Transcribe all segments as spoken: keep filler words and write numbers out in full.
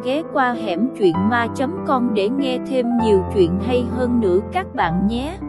ghé qua hẻm truyện ma chấm com để nghe thêm nhiều chuyện hay hơn nữa các bạn nhé.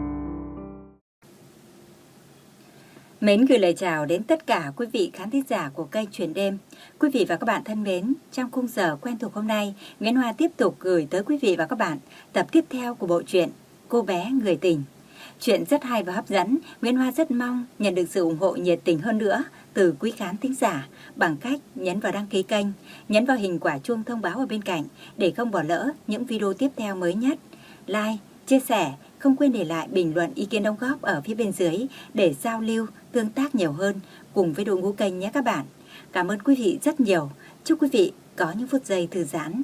Mến gửi lời chào đến tất cả quý vị khán thính giả của kênh Truyện Đêm. Quý vị và các bạn thân mến, trong khung giờ quen thuộc hôm nay, Nguyễn Hoa tiếp tục gửi tới quý vị và các bạn tập tiếp theo của bộ truyện Cô bé người tình. Chuyện rất hay và hấp dẫn, Nguyễn Hoa rất mong nhận được sự ủng hộ nhiệt tình hơn nữa từ quý khán thính giả bằng cách nhấn vào đăng ký kênh, nhấn vào hình quả chuông thông báo ở bên cạnh để không bỏ lỡ những video tiếp theo mới nhất. Like, chia sẻ, không quên để lại bình luận ý kiến đóng góp ở phía bên dưới để giao lưu, tương tác nhiều hơn cùng với đội ngũ kênh nhé các bạn. Cảm ơn quý vị rất nhiều. Chúc quý vị có những phút giây thư giãn.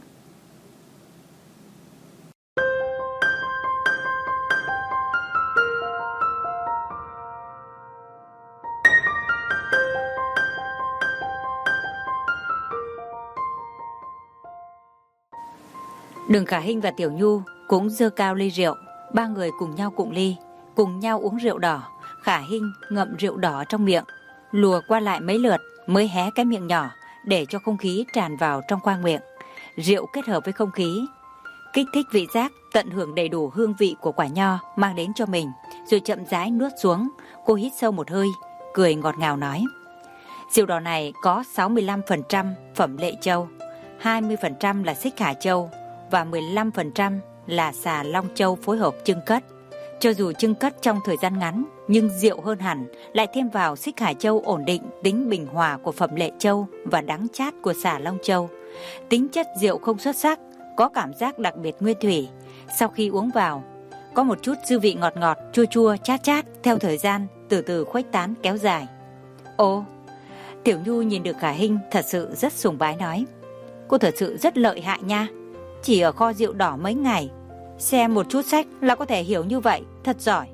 Đường Khả Hinh và Tiểu Nhu cũng giơ cao ly rượu, ba người cùng nhau cụng ly, cùng nhau uống rượu đỏ. Khả Hinh ngậm rượu đỏ trong miệng, lùa qua lại mấy lượt mới hé cái miệng nhỏ để cho không khí tràn vào trong khoang miệng. Rượu kết hợp với không khí, kích thích vị giác, tận hưởng đầy đủ hương vị của quả nho mang đến cho mình, rồi chậm rãi nuốt xuống. Cô hít sâu một hơi, cười ngọt ngào nói: rượu đỏ này có sáu mươi lăm phần trăm phẩm lệ châu, hai mươi phần trăm là xích Hà Châu và mười lăm phần trăm là xà Long Châu phối hợp chưng cất. Cho dù chưng cất trong thời gian ngắn, nhưng rượu hơn hẳn, lại thêm vào xích Hà Châu ổn định tính bình hòa của phẩm lệ châu và đắng chát của xà Long Châu. Tính chất rượu không xuất sắc, có cảm giác đặc biệt nguyên thủy. Sau khi uống vào, có một chút dư vị ngọt ngọt, chua chua, chát chát, theo thời gian từ từ khuếch tán kéo dài. Ồ, Tiểu Nhu nhìn được Khả Hinh thật sự rất sùng bái nói: cô thật sự rất lợi hại nha. Chỉ ở kho rượu đỏ mấy ngày, xem một chút sách là có thể hiểu như vậy, thật giỏi.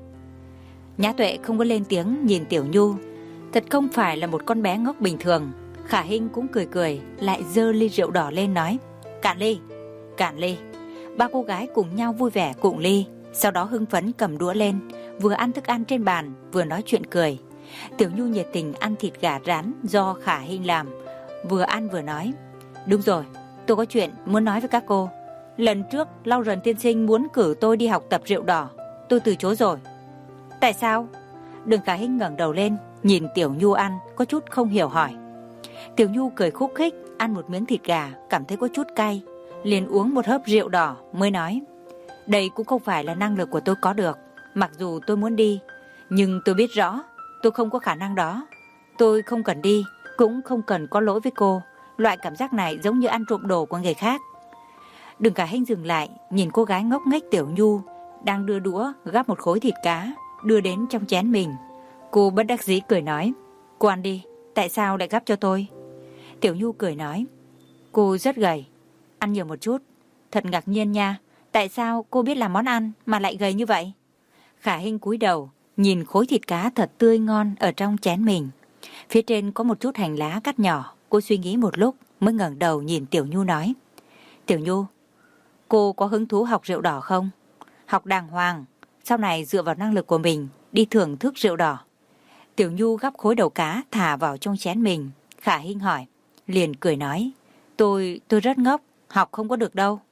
Nhã Tuệ không có lên tiếng nhìn Tiểu Nhu, thật không phải là một con bé ngốc bình thường. Khả Hinh cũng cười cười, lại giơ ly rượu đỏ lên nói: cạn ly, cạn ly. Ba cô gái cùng nhau vui vẻ cụng ly, sau đó hưng phấn cầm đũa lên, vừa ăn thức ăn trên bàn, vừa nói chuyện cười. Tiểu Nhu nhiệt tình ăn thịt gà rán do Khả Hinh làm, vừa ăn vừa nói: đúng rồi, tôi có chuyện muốn nói với các cô. Lần trước Lau Rần tiên sinh muốn cử tôi đi học tập rượu đỏ, tôi từ chối rồi. Tại sao? Đường Khả Hinh ngẩng đầu lên nhìn Tiểu Nhu ăn, có chút không hiểu hỏi. Tiểu Nhu cười khúc khích, ăn một miếng thịt gà, cảm thấy có chút cay, liền uống một hớp rượu đỏ mới nói: đây cũng không phải là năng lực của tôi có được. Mặc dù tôi muốn đi, nhưng tôi biết rõ tôi không có khả năng đó. Tôi không cần đi, cũng không cần có lỗi với cô. Loại cảm giác này giống như ăn trộm đồ của người khác. Đường Khả Hinh dừng lại, nhìn cô gái ngốc nghếch Tiểu Nhu đang đưa đũa gắp một khối thịt cá đưa đến trong chén mình. Cô bất đắc dĩ cười nói: cô ăn đi, tại sao lại gắp cho tôi? Tiểu Nhu cười nói: cô rất gầy, ăn nhiều một chút. Thật ngạc nhiên nha, tại sao cô biết làm món ăn mà lại gầy như vậy? Khả Hinh cúi đầu nhìn khối thịt cá thật tươi ngon ở trong chén mình. Phía trên có một chút hành lá cắt nhỏ. Cô suy nghĩ một lúc mới ngẩng đầu nhìn Tiểu Nhu nói: Tiểu Nhu, cô có hứng thú học rượu đỏ không? Học đàng hoàng, sau này dựa vào năng lực của mình đi thưởng thức rượu đỏ. Tiểu Nhu gắp khối đầu cá thả vào trong chén mình. Khả Hinh hỏi, liền cười nói: Tôi, tôi rất ngốc, học không có được đâu.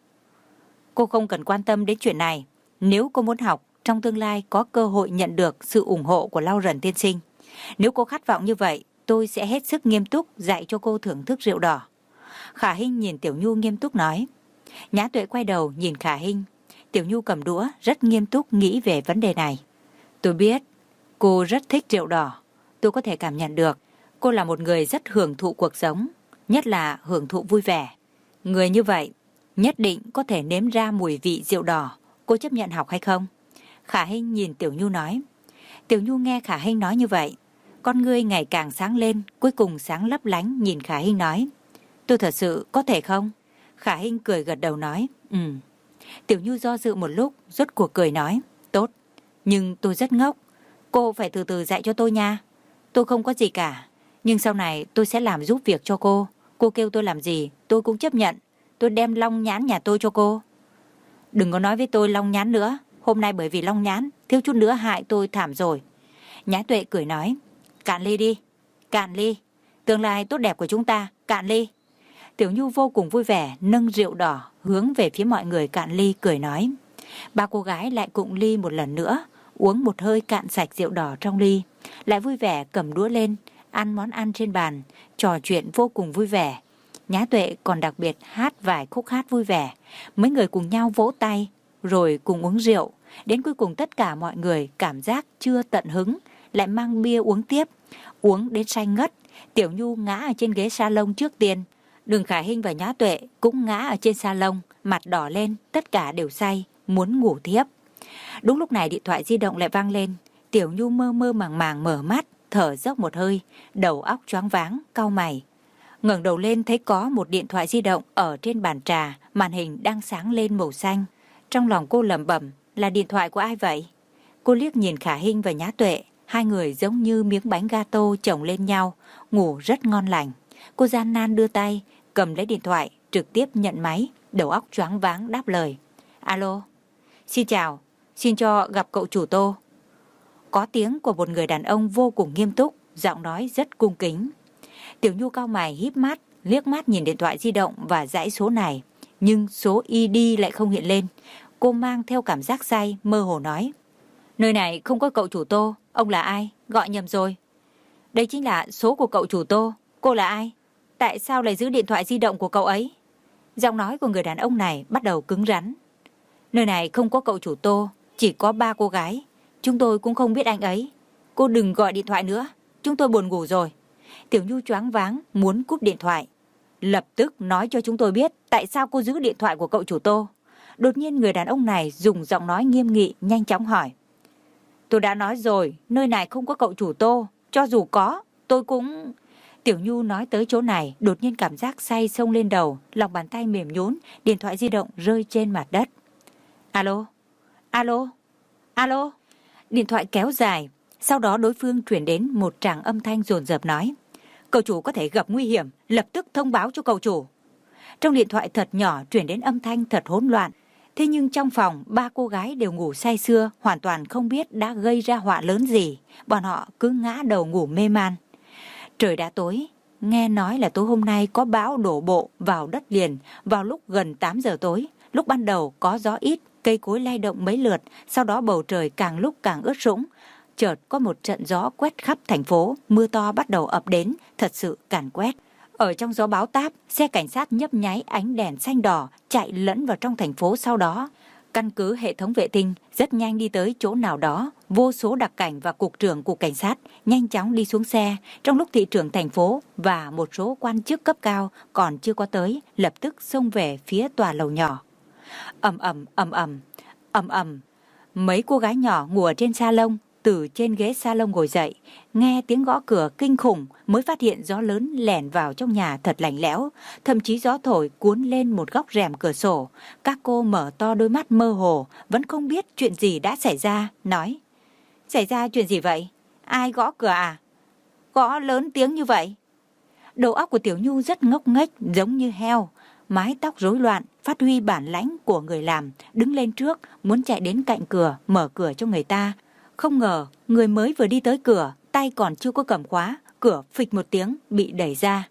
Cô không cần quan tâm đến chuyện này. Nếu cô muốn học, trong tương lai có cơ hội nhận được sự ủng hộ của Lau Rần tiên sinh. Nếu cô khát vọng như vậy, tôi sẽ hết sức nghiêm túc dạy cho cô thưởng thức rượu đỏ. Khả Hinh nhìn Tiểu Nhu nghiêm túc nói. Nhã Tuệ quay đầu nhìn Khả Hinh. Tiểu Nhu cầm đũa rất nghiêm túc nghĩ về vấn đề này. Tôi biết cô rất thích rượu đỏ. Tôi có thể cảm nhận được. Cô là một người rất hưởng thụ cuộc sống, nhất là hưởng thụ vui vẻ. Người như vậy nhất định có thể nếm ra mùi vị rượu đỏ. Cô chấp nhận học hay không? Khả Hinh nhìn Tiểu Nhu nói. Tiểu Nhu nghe Khả Hinh nói như vậy, con ngươi ngày càng sáng lên, cuối cùng sáng lấp lánh nhìn Khả Hinh nói. Tôi thật sự có thể không? Khả Hinh cười gật đầu nói. Ừ. Tiểu Nhu do dự một lúc, rốt cuộc cười nói. Tốt, nhưng tôi rất ngốc. Cô phải từ từ dạy cho tôi nha. Tôi không có gì cả, nhưng sau này tôi sẽ làm giúp việc cho cô. Cô kêu tôi làm gì, tôi cũng chấp nhận. Tôi đem long nhãn nhà tôi cho cô. Đừng có nói với tôi long nhãn nữa. Hôm nay bởi vì long nhãn, thiếu chút nữa hại tôi thảm rồi. Nhã Tuệ cười nói. Cạn ly đi, cạn ly. Tương lai tốt đẹp của chúng ta, cạn ly. Tiểu Nhu vô cùng vui vẻ, nâng rượu đỏ hướng về phía mọi người cạn ly, cười nói. Ba cô gái lại cụng ly một lần nữa, uống một hơi cạn sạch rượu đỏ trong ly, lại vui vẻ cầm đũa lên, ăn món ăn trên bàn, trò chuyện vô cùng vui vẻ. Nhã Tuệ còn đặc biệt hát vài khúc hát vui vẻ. Mấy người cùng nhau vỗ tay, rồi cùng uống rượu. Đến cuối cùng tất cả mọi người cảm giác chưa tận hứng, lại mang bia uống tiếp. Uống đến say ngất, Tiểu Nhu ngã ở trên ghế salon trước tiên. Đường Khả Hinh và Nhã Tuệ cũng ngã ở trên salon, mặt đỏ lên, tất cả đều say, muốn ngủ tiếp. Đúng lúc này điện thoại di động lại vang lên. Tiểu Nhu mơ mơ màng màng mở mắt, thở dốc một hơi, đầu óc choáng váng, cau mày. Ngẩng đầu lên thấy có một điện thoại di động ở trên bàn trà, màn hình đang sáng lên màu xanh. Trong lòng cô lẩm bẩm, là điện thoại của ai vậy? Cô liếc nhìn Khả Hinh và Nhã Tuệ, hai người giống như miếng bánh gato chồng lên nhau, ngủ rất ngon lành. Cô gian nan đưa tay, cầm lấy điện thoại, trực tiếp nhận máy, đầu óc choáng váng đáp lời. Alo, xin chào, xin cho gặp cậu chủ Tô. Có tiếng của một người đàn ông vô cùng nghiêm túc, giọng nói rất cung kính. Tiểu Nhu cau mày híp mắt, liếc mắt nhìn điện thoại di động và dãy số này, nhưng số i đê lại không hiện lên. Cô mang theo cảm giác say, mơ hồ nói. Nơi này không có cậu chủ Tô, ông là ai? Gọi nhầm rồi. Đây chính là số của cậu chủ Tô, cô là ai? Tại sao lại giữ điện thoại di động của cậu ấy? Giọng nói của người đàn ông này bắt đầu cứng rắn. Nơi này không có cậu chủ Tô, chỉ có ba cô gái. Chúng tôi cũng không biết anh ấy. Cô đừng gọi điện thoại nữa, chúng tôi buồn ngủ rồi. Tiểu Nhu choáng váng, muốn cúp điện thoại. Lập tức nói cho chúng tôi biết tại sao cô giữ điện thoại của cậu chủ Tô. Đột nhiên người đàn ông này dùng giọng nói nghiêm nghị, nhanh chóng hỏi. Tôi đã nói rồi, nơi này không có cậu chủ Tô. Cho dù có, tôi cũng... Tiểu Nhu nói tới chỗ này, đột nhiên cảm giác say xông lên đầu, lòng bàn tay mềm nhũn, điện thoại di động rơi trên mặt đất. Alo, alo, alo. Điện thoại kéo dài, sau đó đối phương chuyển đến một tràng âm thanh dồn dập nói. Cậu chủ có thể gặp nguy hiểm, lập tức thông báo cho cậu chủ. Trong điện thoại thật nhỏ chuyển đến âm thanh thật hỗn loạn. Thế nhưng trong phòng, ba cô gái đều ngủ say sưa, hoàn toàn không biết đã gây ra họa lớn gì. Bọn họ cứ ngã đầu ngủ mê man. Trời đã tối, nghe nói là tối hôm nay có bão đổ bộ vào đất liền vào lúc gần tám giờ tối. Lúc ban đầu có gió ít, cây cối lay động mấy lượt, sau đó bầu trời càng lúc càng ướt sũng. Chợt có một trận gió quét khắp thành phố, mưa to bắt đầu ập đến, thật sự càn quét. Ở trong gió bão táp, xe cảnh sát nhấp nháy ánh đèn xanh đỏ chạy lẫn vào trong thành phố sau đó. Căn cứ hệ thống vệ tinh rất nhanh đi tới chỗ nào đó, vô số đặc cảnh và cục trưởng cục cảnh sát nhanh chóng đi xuống xe, trong lúc thị trưởng thành phố và một số quan chức cấp cao còn chưa có tới, lập tức xông về phía tòa lầu nhỏ. Ầm ầm ầm ầm, ầm ầm. Mấy cô gái nhỏ ngủ ở trên salon, từ trên ghế salon ngồi dậy, nghe tiếng gõ cửa kinh khủng mới phát hiện gió lớn lẻn vào trong nhà thật lạnh lẽo, thậm chí gió thổi cuốn lên một góc rèm cửa sổ. Các cô mở to đôi mắt mơ hồ, vẫn không biết chuyện gì đã xảy ra, nói. Xảy ra chuyện gì vậy? Ai gõ cửa à? Gõ lớn tiếng như vậy? Đầu óc của Tiểu Nhu rất ngốc nghếch, giống như heo, mái tóc rối loạn, phát huy bản lãnh của người làm, đứng lên trước, muốn chạy đến cạnh cửa, mở cửa cho người ta. Không ngờ, người mới vừa đi tới cửa, tay còn chưa có cầm khóa, cửa phịch một tiếng bị đẩy ra.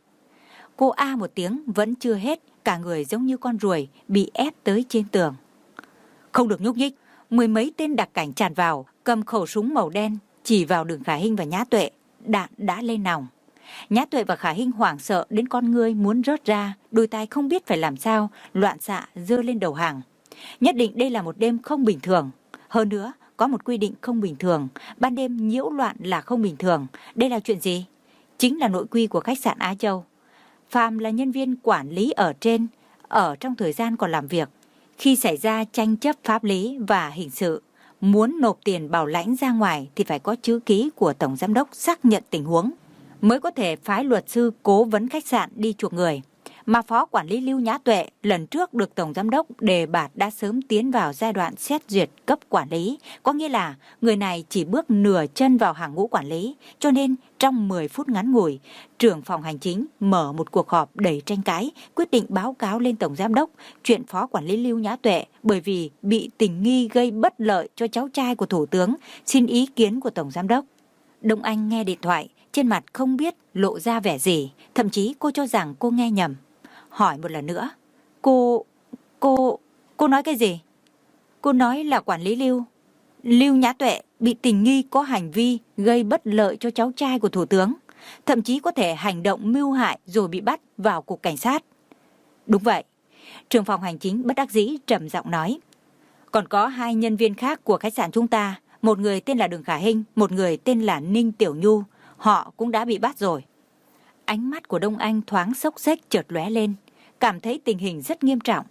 Cô a một tiếng vẫn chưa hết, cả người giống như con ruồi bị ép tới trên tường. Không được nhúc nhích, mười mấy tên đặc cảnh tràn vào, cầm khẩu súng màu đen, chỉ vào Đường Khả Hinh và Nhã Tuệ, đạn đã lên nòng. Nhã Tuệ và Khả Hinh hoảng sợ đến con ngươi muốn rớt ra, đôi tay không biết phải làm sao, loạn xạ giơ lên đầu hàng. Nhất định đây là một đêm không bình thường. Hơn nữa, có một quy định không bình thường, ban đêm nhiễu loạn là không bình thường. Đây là chuyện gì? Chính là nội quy của khách sạn Á Châu. Phàm là nhân viên quản lý ở trên, ở trong thời gian còn làm việc, khi xảy ra tranh chấp pháp lý và hình sự, muốn nộp tiền bảo lãnh ra ngoài thì phải có chữ ký của tổng giám đốc xác nhận tình huống, mới có thể phái luật sư cố vấn khách sạn đi chuộc người. Mà phó quản lý Lưu Nhã Tuệ lần trước được tổng giám đốc đề bạt đã sớm tiến vào giai đoạn xét duyệt cấp quản lý, có nghĩa là người này chỉ bước nửa chân vào hàng ngũ quản lý, cho nên trong mười phút ngắn ngủi, trưởng phòng hành chính mở một cuộc họp đầy tranh cãi, quyết định báo cáo lên tổng giám đốc chuyện phó quản lý Lưu Nhã Tuệ bởi vì bị tình nghi gây bất lợi cho cháu trai của thủ tướng, xin ý kiến của tổng giám đốc. Đông Anh nghe điện thoại, trên mặt không biết lộ ra vẻ gì, thậm chí cô cho rằng cô nghe nhầm. hỏi một lần nữa. Cô, cô, cô nói cái gì? Cô nói là quản lý Lưu, Lưu Nhã Tuệ bị tình nghi có hành vi gây bất lợi cho cháu trai của Thủ tướng, thậm chí có thể hành động mưu hại rồi bị bắt vào cục cảnh sát. Đúng vậy, trưởng phòng hành chính bất đắc dĩ trầm giọng nói. Còn có hai nhân viên khác của khách sạn chúng ta, một người tên là Đường Khả Hinh, một người tên là Ninh Tiểu Nhu, họ cũng đã bị bắt rồi. Ánh mắt của Đông Anh thoáng xốc xếch chợt lóe lên, cảm thấy tình hình rất nghiêm trọng.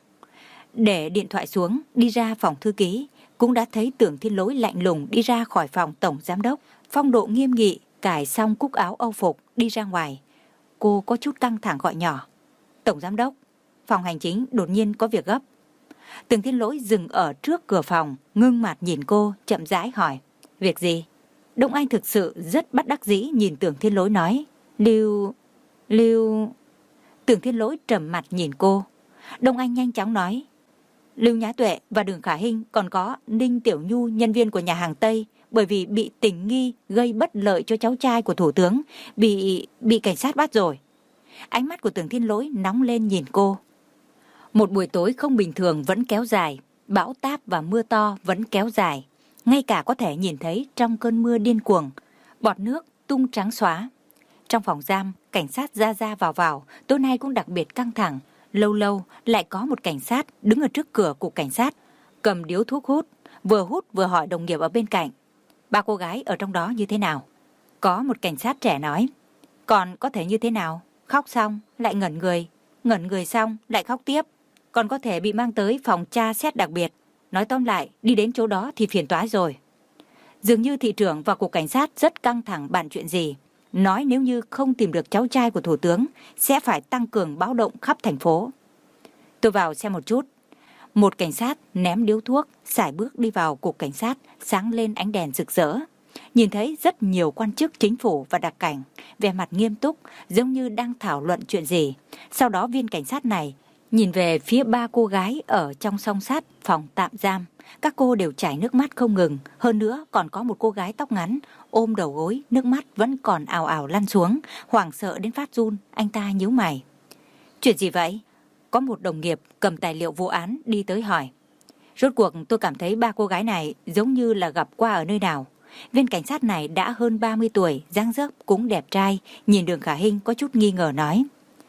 Để điện thoại xuống, đi ra phòng thư ký, cũng đã thấy Tưởng Thiên Lỗi lạnh lùng đi ra khỏi phòng tổng giám đốc, phong độ nghiêm nghị, cài xong cúc áo âu phục đi ra ngoài. Cô có chút căng thẳng gọi nhỏ. Tổng giám đốc, phòng hành chính đột nhiên có việc gấp. Tưởng Thiên Lỗi dừng ở trước cửa phòng, ngưng mặt nhìn cô, chậm rãi hỏi. Việc gì? Đông Anh thực sự rất bất đắc dĩ nhìn Tưởng Thiên Lỗi nói. Lưu... Lưu... Tưởng Thiên Lỗi trầm mặt nhìn cô. Đông Anh nhanh chóng nói. Lưu Nhã Tuệ và Đường Khả Hinh còn có Ninh Tiểu Nhu, nhân viên của nhà hàng Tây, bởi vì bị tình nghi gây bất lợi cho cháu trai của Thủ tướng, bị bị cảnh sát bắt rồi. Ánh mắt của Tưởng Thiên Lỗi nóng lên nhìn cô. Một buổi tối không bình thường vẫn kéo dài, bão táp và mưa to vẫn kéo dài. Ngay cả có thể nhìn thấy trong cơn mưa điên cuồng, bọt nước tung trắng xóa. Trong phòng giam, cảnh sát ra ra vào vào, tối nay cũng đặc biệt căng thẳng. Lâu lâu lại có một cảnh sát đứng ở trước cửa cục cảnh sát, cầm điếu thuốc hút, vừa hút vừa hỏi đồng nghiệp ở bên cạnh. Ba cô gái ở trong đó như thế nào? Có một cảnh sát trẻ nói. Còn có thể như thế nào? Khóc xong lại ngẩn người, ngẩn người xong lại khóc tiếp. Còn có thể bị mang tới phòng tra xét đặc biệt. Nói tóm lại, đi đến chỗ đó thì phiền toái rồi. Dường như thị trưởng và cục cảnh sát rất căng thẳng bàn chuyện gì. Nói nếu như không tìm được cháu trai của Thủ tướng, sẽ phải tăng cường báo động khắp thành phố. Tôi vào xem một chút. Một cảnh sát ném điếu thuốc, sải bước đi vào cục cảnh sát, sáng lên ánh đèn rực rỡ. Nhìn thấy rất nhiều quan chức chính phủ và đặc cảnh, vẻ mặt nghiêm túc, giống như đang thảo luận chuyện gì. Sau đó viên cảnh sát này nhìn về phía ba cô gái ở trong song sắt phòng tạm giam. Các cô đều chảy nước mắt không ngừng. Hơn nữa còn có một cô gái tóc ngắn, ôm đầu gối, nước mắt vẫn còn ào ào lăn xuống. Hoảng sợ đến phát run, anh ta nhíu mày. Chuyện gì vậy? Có một đồng nghiệp cầm tài liệu vụ án đi tới hỏi. Rốt cuộc tôi cảm thấy ba cô gái này giống như là gặp qua ở nơi nào. Viên cảnh sát này đã hơn ba mươi tuổi, dáng dấp cũng đẹp trai. Nhìn Đường Khả Hinh có chút nghi ngờ nói.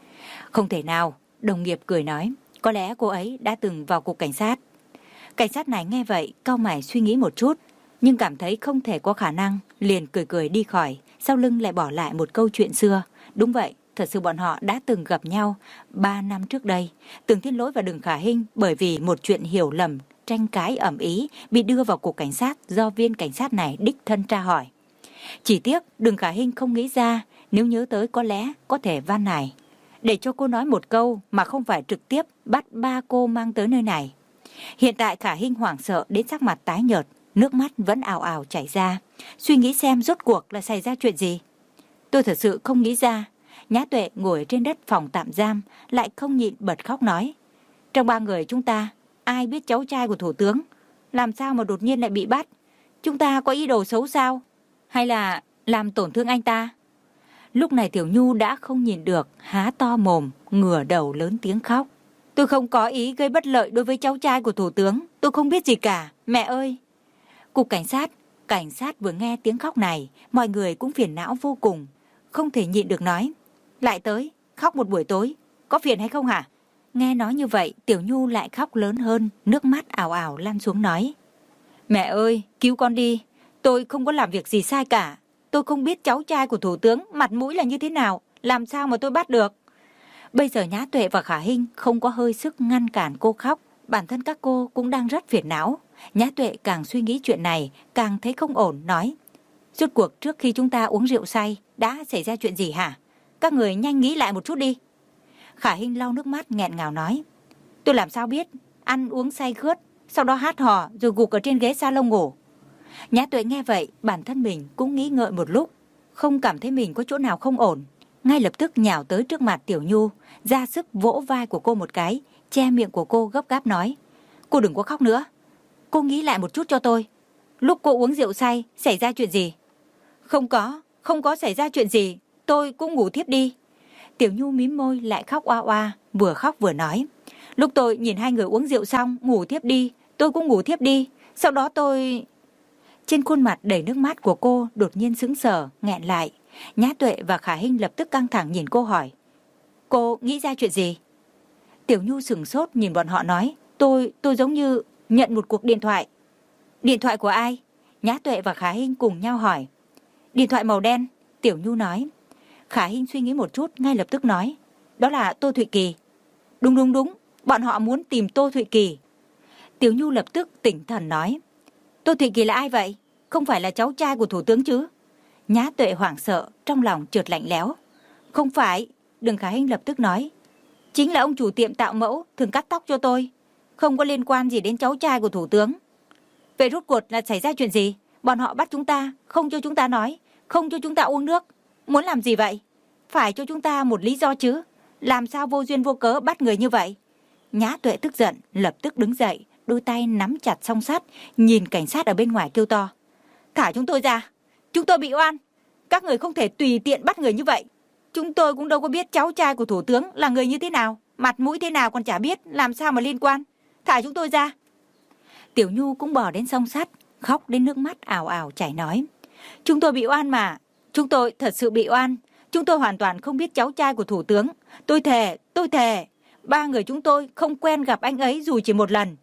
Không thể nào, đồng nghiệp cười nói. Có lẽ cô ấy đã từng vào cục cảnh sát. Cảnh sát này nghe vậy, cau mày suy nghĩ một chút, nhưng cảm thấy không thể có khả năng, liền cười cười đi khỏi, sau lưng lại bỏ lại một câu chuyện xưa. Đúng vậy, thật sự bọn họ đã từng gặp nhau ba năm trước đây. Tưởng Thiên Lỗi và Đường Khả Hinh bởi vì một chuyện hiểu lầm, tranh cãi ầm ĩ bị đưa vào cục cảnh sát do viên cảnh sát này đích thân tra hỏi. Chỉ tiếc Đường Khả Hinh không nghĩ ra, nếu nhớ tới có lẽ có thể van nài để cho cô nói một câu mà không phải trực tiếp bắt ba cô mang tới nơi này. Hiện tại Khả Hinh hoảng sợ đến sắc mặt tái nhợt, nước mắt vẫn ào ào chảy ra, suy nghĩ xem rốt cuộc là xảy ra chuyện gì. Tôi thật sự không nghĩ ra. Nhã Tuệ ngồi trên đất phòng tạm giam lại không nhịn bật khóc nói. Trong ba người chúng ta, ai biết cháu trai của Thủ tướng? Làm sao mà đột nhiên lại bị bắt? Chúng ta có ý đồ xấu sao? Hay là làm tổn thương anh ta? Lúc này Tiểu Nhu đã không nhìn được, há to mồm, ngửa đầu lớn tiếng khóc. Tôi không có ý gây bất lợi đối với cháu trai của Thủ tướng. Tôi không biết gì cả, mẹ ơi. Cục cảnh sát, cảnh sát vừa nghe tiếng khóc này, mọi người cũng phiền não vô cùng. Không thể nhịn được nói. Lại tới, khóc một buổi tối, có phiền hay không hả? Nghe nói như vậy, Tiểu Nhu lại khóc lớn hơn, nước mắt ảo ảo lăn xuống nói. Mẹ ơi, cứu con đi, tôi không có làm việc gì sai cả. Tôi không biết cháu trai của Thủ tướng mặt mũi là như thế nào, làm sao mà tôi bắt được. Bây giờ Nhã Tuệ và Khả Hinh không có hơi sức ngăn cản cô khóc, bản thân các cô cũng đang rất phiền não. Nhã Tuệ càng suy nghĩ chuyện này, càng thấy không ổn, nói. Rốt cuộc trước khi chúng ta uống rượu say, đã xảy ra chuyện gì hả? Các người nhanh nghĩ lại một chút đi. Khả Hinh lau nước mắt nghẹn ngào nói. Tôi làm sao biết, ăn uống say khướt, sau đó hát hò rồi gục ở trên ghế salon ngủ. Nhã Tuệ nghe vậy, bản thân mình cũng nghĩ ngợi một lúc, không cảm thấy mình có chỗ nào không ổn. Ngay lập tức nhào tới trước mặt Tiểu Nhu, ra sức vỗ vai của cô một cái, che miệng của cô gấp gáp nói. Cô đừng có khóc nữa. Cô nghĩ lại một chút cho tôi. Lúc cô uống rượu say, xảy ra chuyện gì? Không có, không có xảy ra chuyện gì. Tôi cũng ngủ thiếp đi. Tiểu Nhu mím môi lại khóc oa oa, vừa khóc vừa nói. Lúc tôi nhìn hai người uống rượu xong, ngủ thiếp đi, tôi cũng ngủ thiếp đi. Sau đó tôi... Trên khuôn mặt đầy nước mắt của cô đột nhiên sững sờ, nghẹn lại. Nhã Tuệ và Khả Hinh lập tức căng thẳng nhìn cô hỏi. Cô nghĩ ra chuyện gì? Tiểu Nhu sửng sốt nhìn bọn họ nói. Tôi, tôi giống như nhận một cuộc điện thoại. Điện thoại của ai? Nhã Tuệ và Khả Hinh cùng nhau hỏi. Điện thoại màu đen, Tiểu Nhu nói. Khả Hinh suy nghĩ một chút, ngay lập tức nói. Đó là Tô Thụy Kỳ. Đúng đúng đúng, bọn họ muốn tìm Tô Thụy Kỳ. Tiểu Nhu lập tức tỉnh thần nói. Tô Thụy Kỳ là ai vậy? Không phải là cháu trai của thủ tướng chứ? Nhã Tuệ hoảng sợ, trong lòng chợt lạnh lẽo. Không phải, Đường Khả Hinh lập tức nói. Chính là ông chủ tiệm tạo mẫu, thường cắt tóc cho tôi. Không có liên quan gì đến cháu trai của thủ tướng. Vậy rốt cuộc là xảy ra chuyện gì? Bọn họ bắt chúng ta, không cho chúng ta nói, không cho chúng ta uống nước. Muốn làm gì vậy? Phải cho chúng ta một lý do chứ. Làm sao vô duyên vô cớ bắt người như vậy? Nhã Tuệ tức giận, lập tức đứng dậy, đôi tay nắm chặt song sắt, nhìn cảnh sát ở bên ngoài kêu to. Thả chúng tôi ra, chúng tôi bị oan. Các người không thể tùy tiện bắt người như vậy. Chúng tôi cũng đâu có biết cháu trai của thủ tướng là người như thế nào, mặt mũi thế nào còn chả biết, làm sao mà liên quan. Thả chúng tôi ra. Tiểu Nhu cũng bò đến song sắt, khóc đến nước mắt ào ào chảy nói. Chúng tôi bị oan mà, chúng tôi thật sự bị oan. Chúng tôi hoàn toàn không biết cháu trai của thủ tướng. Tôi thề, tôi thề, ba người chúng tôi không quen gặp anh ấy dù chỉ một lần.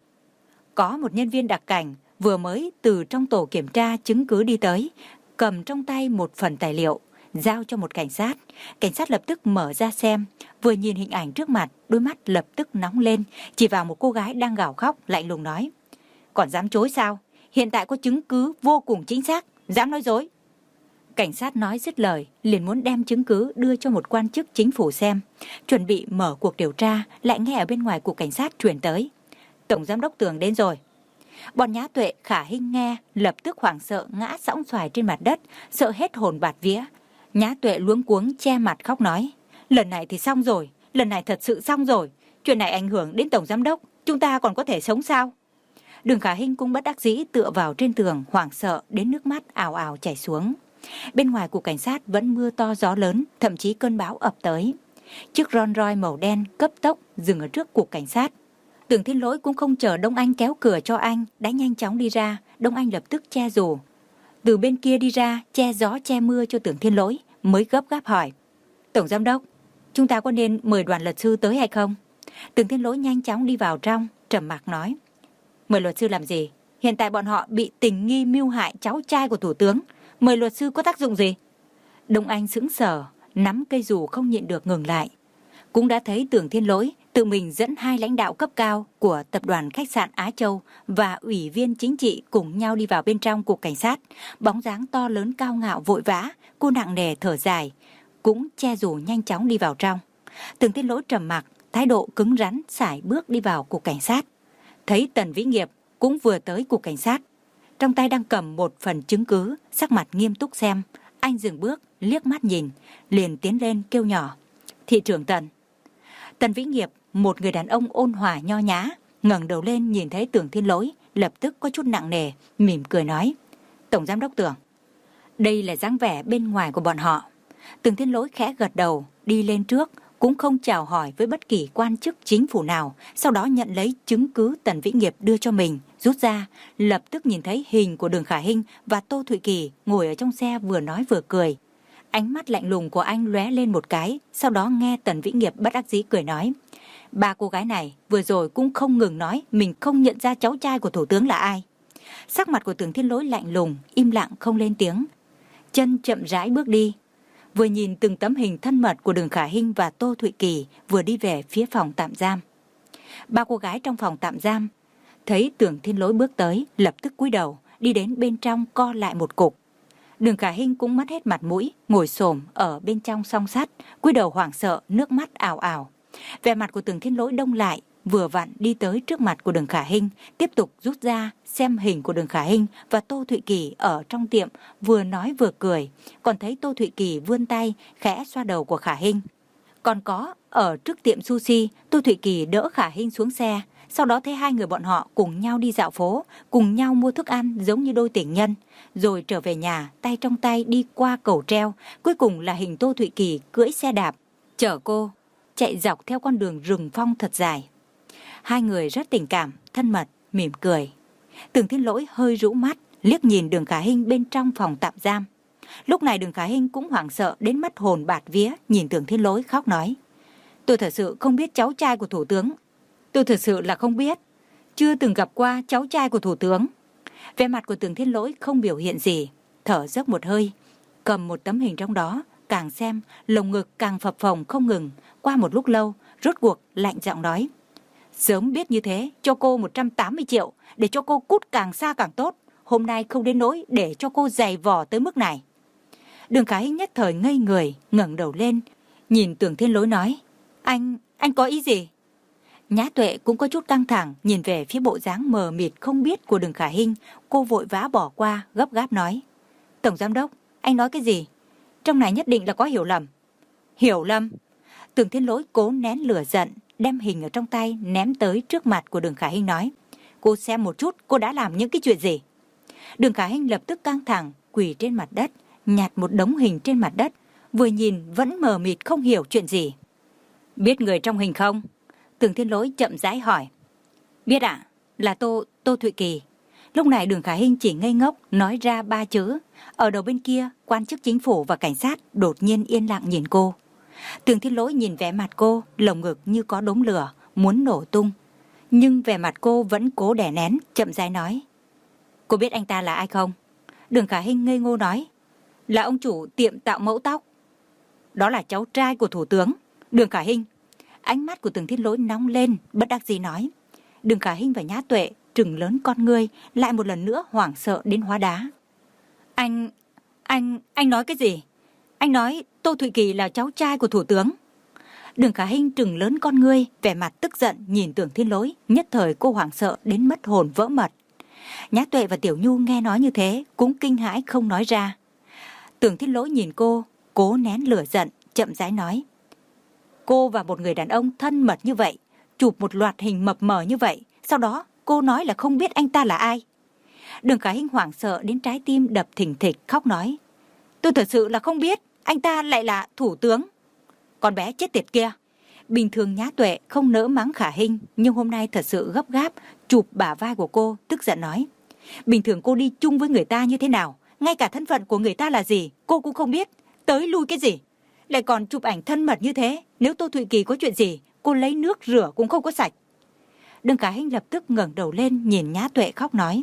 Có một nhân viên đặc cảnh vừa mới từ trong tổ kiểm tra chứng cứ đi tới, cầm trong tay một phần tài liệu, giao cho một cảnh sát. Cảnh sát lập tức mở ra xem, vừa nhìn hình ảnh trước mặt, đôi mắt lập tức nóng lên, chỉ vào một cô gái đang gào khóc, lạnh lùng nói. Còn dám chối sao? Hiện tại có chứng cứ vô cùng chính xác, dám nói dối. Cảnh sát nói dứt lời, liền muốn đem chứng cứ đưa cho một quan chức chính phủ xem. Chuẩn bị mở cuộc điều tra, lại nghe ở bên ngoài cục cảnh sát truyền tới. Tổng giám đốc Tường đến rồi. Bọn Nhã Tuệ, Khả Hinh nghe, lập tức hoảng sợ ngã sõng xoài trên mặt đất, sợ hết hồn bạt vía. Nhã Tuệ luống cuống che mặt khóc nói. Lần này thì xong rồi, lần này thật sự xong rồi. Chuyện này ảnh hưởng đến tổng giám đốc, chúng ta còn có thể sống sao? Đường Khả Hinh cũng bất đắc dĩ tựa vào trên tường, hoảng sợ đến nước mắt ào ào chảy xuống. Bên ngoài cục cảnh sát vẫn mưa to gió lớn, thậm chí cơn bão ập tới. Chiếc Rolls Royce màu đen cấp tốc dừng ở trước cục cảnh sát. Tưởng Thiên Lỗi cũng không chờ Đông Anh kéo cửa cho anh, đã nhanh chóng đi ra. Đông Anh lập tức che dù. Từ bên kia đi ra, che gió che mưa cho Tưởng Thiên Lỗi, mới gấp gáp hỏi. Tổng giám đốc, chúng ta có nên mời đoàn luật sư tới hay không? Tưởng Thiên Lỗi nhanh chóng đi vào trong, trầm mặc nói. Mời luật sư làm gì? Hiện tại bọn họ bị tình nghi mưu hại cháu trai của thủ tướng. Mời luật sư có tác dụng gì? Đông Anh sững sờ, nắm cây dù không nhịn được ngừng lại. Cũng đã thấy Tưởng Thiên Lỗi tự mình dẫn hai lãnh đạo cấp cao của tập đoàn khách sạn Á Châu và ủy viên chính trị cùng nhau đi vào bên trong cục cảnh sát. Bóng dáng to lớn cao ngạo vội vã, cô nặng nề thở dài, cũng che dù nhanh chóng đi vào trong. Tưởng Thiên Lỗi trầm mặc, thái độ cứng rắn, sải bước đi vào cục cảnh sát. Thấy Tần Vĩ Nghiệp cũng vừa tới cục cảnh sát, trong tay đang cầm một phần chứng cứ, sắc mặt nghiêm túc xem. Anh dừng bước, liếc mắt nhìn, liền tiến lên kêu nhỏ. Thị trưởng Tần. Tần Vĩ Nghiệp, một người đàn ông ôn hòa nho nhã, ngẩng đầu lên nhìn thấy Tưởng Thiên Lỗi, lập tức có chút nặng nề, mỉm cười nói. Tổng giám đốc Tưởng. Đây là dáng vẻ bên ngoài của bọn họ. Tưởng Thiên Lỗi khẽ gật đầu, đi lên trước, cũng không chào hỏi với bất kỳ quan chức chính phủ nào, sau đó nhận lấy chứng cứ Tần Vĩ Nghiệp đưa cho mình, rút ra, lập tức nhìn thấy hình của Đường Khả Hinh và Tô Thụy Kỳ ngồi ở trong xe vừa nói vừa cười. Ánh mắt lạnh lùng của anh lóe lên một cái, sau đó nghe Tần Vĩ Nghiệp bất đắc dĩ cười nói. Ba cô gái này vừa rồi cũng không ngừng nói mình không nhận ra cháu trai của thủ tướng là ai. Sắc mặt của Tưởng Thiên Lỗi lạnh lùng, im lặng không lên tiếng. Chân chậm rãi bước đi. Vừa nhìn từng tấm hình thân mật của Đường Khả Hinh và Tô Thụy Kỳ vừa đi về phía phòng tạm giam. Ba cô gái trong phòng tạm giam thấy Tưởng Thiên Lỗi bước tới, lập tức cúi đầu, đi đến bên trong co lại một cục. Đường Khả Hinh cũng mất hết mặt mũi, ngồi xổm ở bên trong song sắt, cúi đầu hoảng sợ, nước mắt ào ào. Vẻ mặt của Tưởng Thiên Lỗi đông lại, vừa vặn đi tới trước mặt của Đường Khả Hinh, tiếp tục rút ra xem hình của Đường Khả Hinh và Tô Thụy Kỳ ở trong tiệm, vừa nói vừa cười, còn thấy Tô Thụy Kỳ vươn tay khẽ xoa đầu của Khả Hinh. Còn có ở trước tiệm sushi, Tô Thụy Kỳ đỡ Khả Hinh xuống xe, sau đó thấy hai người bọn họ cùng nhau đi dạo phố, cùng nhau mua thức ăn giống như đôi tình nhân, rồi trở về nhà tay trong tay đi qua cầu treo, cuối cùng là hình Tô Thụy Kỳ cưỡi xe đạp. chở cô chạy dọc theo con đường rừng phong thật dài. Hai người rất tình cảm, thân mật, mỉm cười. Tưởng Thiên Lỗi hơi rũ mắt, liếc nhìn Đường Khả Hinh bên trong phòng tạm giam. Lúc này Đường Khả Hinh cũng hoảng sợ đến mất hồn bạt vía, nhìn Tưởng Thiên Lỗi khóc nói: tôi thật sự không biết cháu trai của thủ tướng. Tôi thật sự là không biết. Chưa từng gặp qua cháu trai của thủ tướng. Vẻ mặt của Tưởng Thiên Lỗi không biểu hiện gì, thở dốc một hơi, cầm một tấm hình trong đó, càng xem lồng ngực càng phập phồng không ngừng. Qua một lúc lâu, rốt cuộc lạnh giọng nói: sớm biết như thế, cho cô một trăm tám mươi triệu, để cho cô cút càng xa càng tốt. Hôm nay không đến nỗi để cho cô dày vò tới mức này. Đường Khả Hinh nhất thời ngây người, ngẩng đầu lên, nhìn Tưởng Thiên Lỗi nói: Anh, anh có ý gì? Nhã Tuệ cũng có chút căng thẳng, nhìn về phía bộ dáng mờ mịt không biết của Đường Khả Hinh. Cô vội vã bỏ qua, gấp gáp nói: Tổng giám đốc, anh nói cái gì? Trong này nhất định là có hiểu lầm. Hiểu lầm? Tưởng Thiên Lỗi cố nén lửa giận, đem hình ở trong tay ném tới trước mặt của Đường Khả Hinh nói: cô xem một chút cô đã làm những cái chuyện gì. Đường Khả Hinh lập tức căng thẳng, quỳ trên mặt đất, nhặt một đống hình trên mặt đất, vừa nhìn vẫn mờ mịt không hiểu chuyện gì. Biết người trong hình không? Tưởng Thiên Lỗi chậm rãi hỏi. Biết ạ, à, là Tô, Tô Thụy Kỳ. Lúc này Đường Khả Hinh chỉ ngây ngốc nói ra ba chữ. Ở đầu bên kia, quan chức chính phủ và cảnh sát đột nhiên yên lặng nhìn cô. Tưởng Thiên Lỗi nhìn vẻ mặt cô, lồng ngực như có đống lửa, muốn nổ tung. Nhưng vẻ mặt cô vẫn cố đè nén, chậm rãi nói: cô biết anh ta là ai không? Đường Khả Hinh ngây ngô nói: là ông chủ tiệm tạo mẫu tóc. Đó là cháu trai của thủ tướng. Đường Khả Hinh. Ánh mắt của Tưởng Thiên Lỗi nóng lên, bất đắc dĩ nói. Đường Khả Hinh và Nhã Tuệ trừng lớn con ngươi, lại một lần nữa hoảng sợ đến hóa đá. Anh, anh, anh nói cái gì? Anh nói Tô Thụy Kỳ là cháu trai của thủ tướng. Đường Khả Hinh trừng lớn con ngươi, vẻ mặt tức giận nhìn Tưởng Thiên Lỗi, nhất thời cô hoảng sợ đến mất hồn vỡ mật. Nhã Tuệ và Tiểu Nhu nghe nói như thế cũng kinh hãi không nói ra. Tưởng Thiên Lỗi nhìn cô, cố nén lửa giận, chậm rãi nói: cô và một người đàn ông thân mật như vậy, chụp một loạt hình mập mờ như vậy, sau đó cô nói là không biết anh ta là ai. Đường Khả Hinh hoảng sợ đến trái tim đập thình thịch, khóc nói: tôi thật sự là không biết anh ta lại là thủ tướng. Con bé chết tiệt kia. Bình thường Nhã Tuệ không nỡ mắng Khả Hinh, nhưng hôm nay thật sự gấp gáp, chụp bả vai của cô, tức giận nói: bình thường cô đi chung với người ta như thế nào, ngay cả thân phận của người ta là gì cô cũng không biết, tới lui cái gì, lại còn chụp ảnh thân mật như thế. Nếu Tô Thụy Kỳ có chuyện gì, cô lấy nước rửa cũng không có sạch. Đường Khả Hinh lập tức ngẩng đầu lên nhìn Nhã Tuệ khóc nói: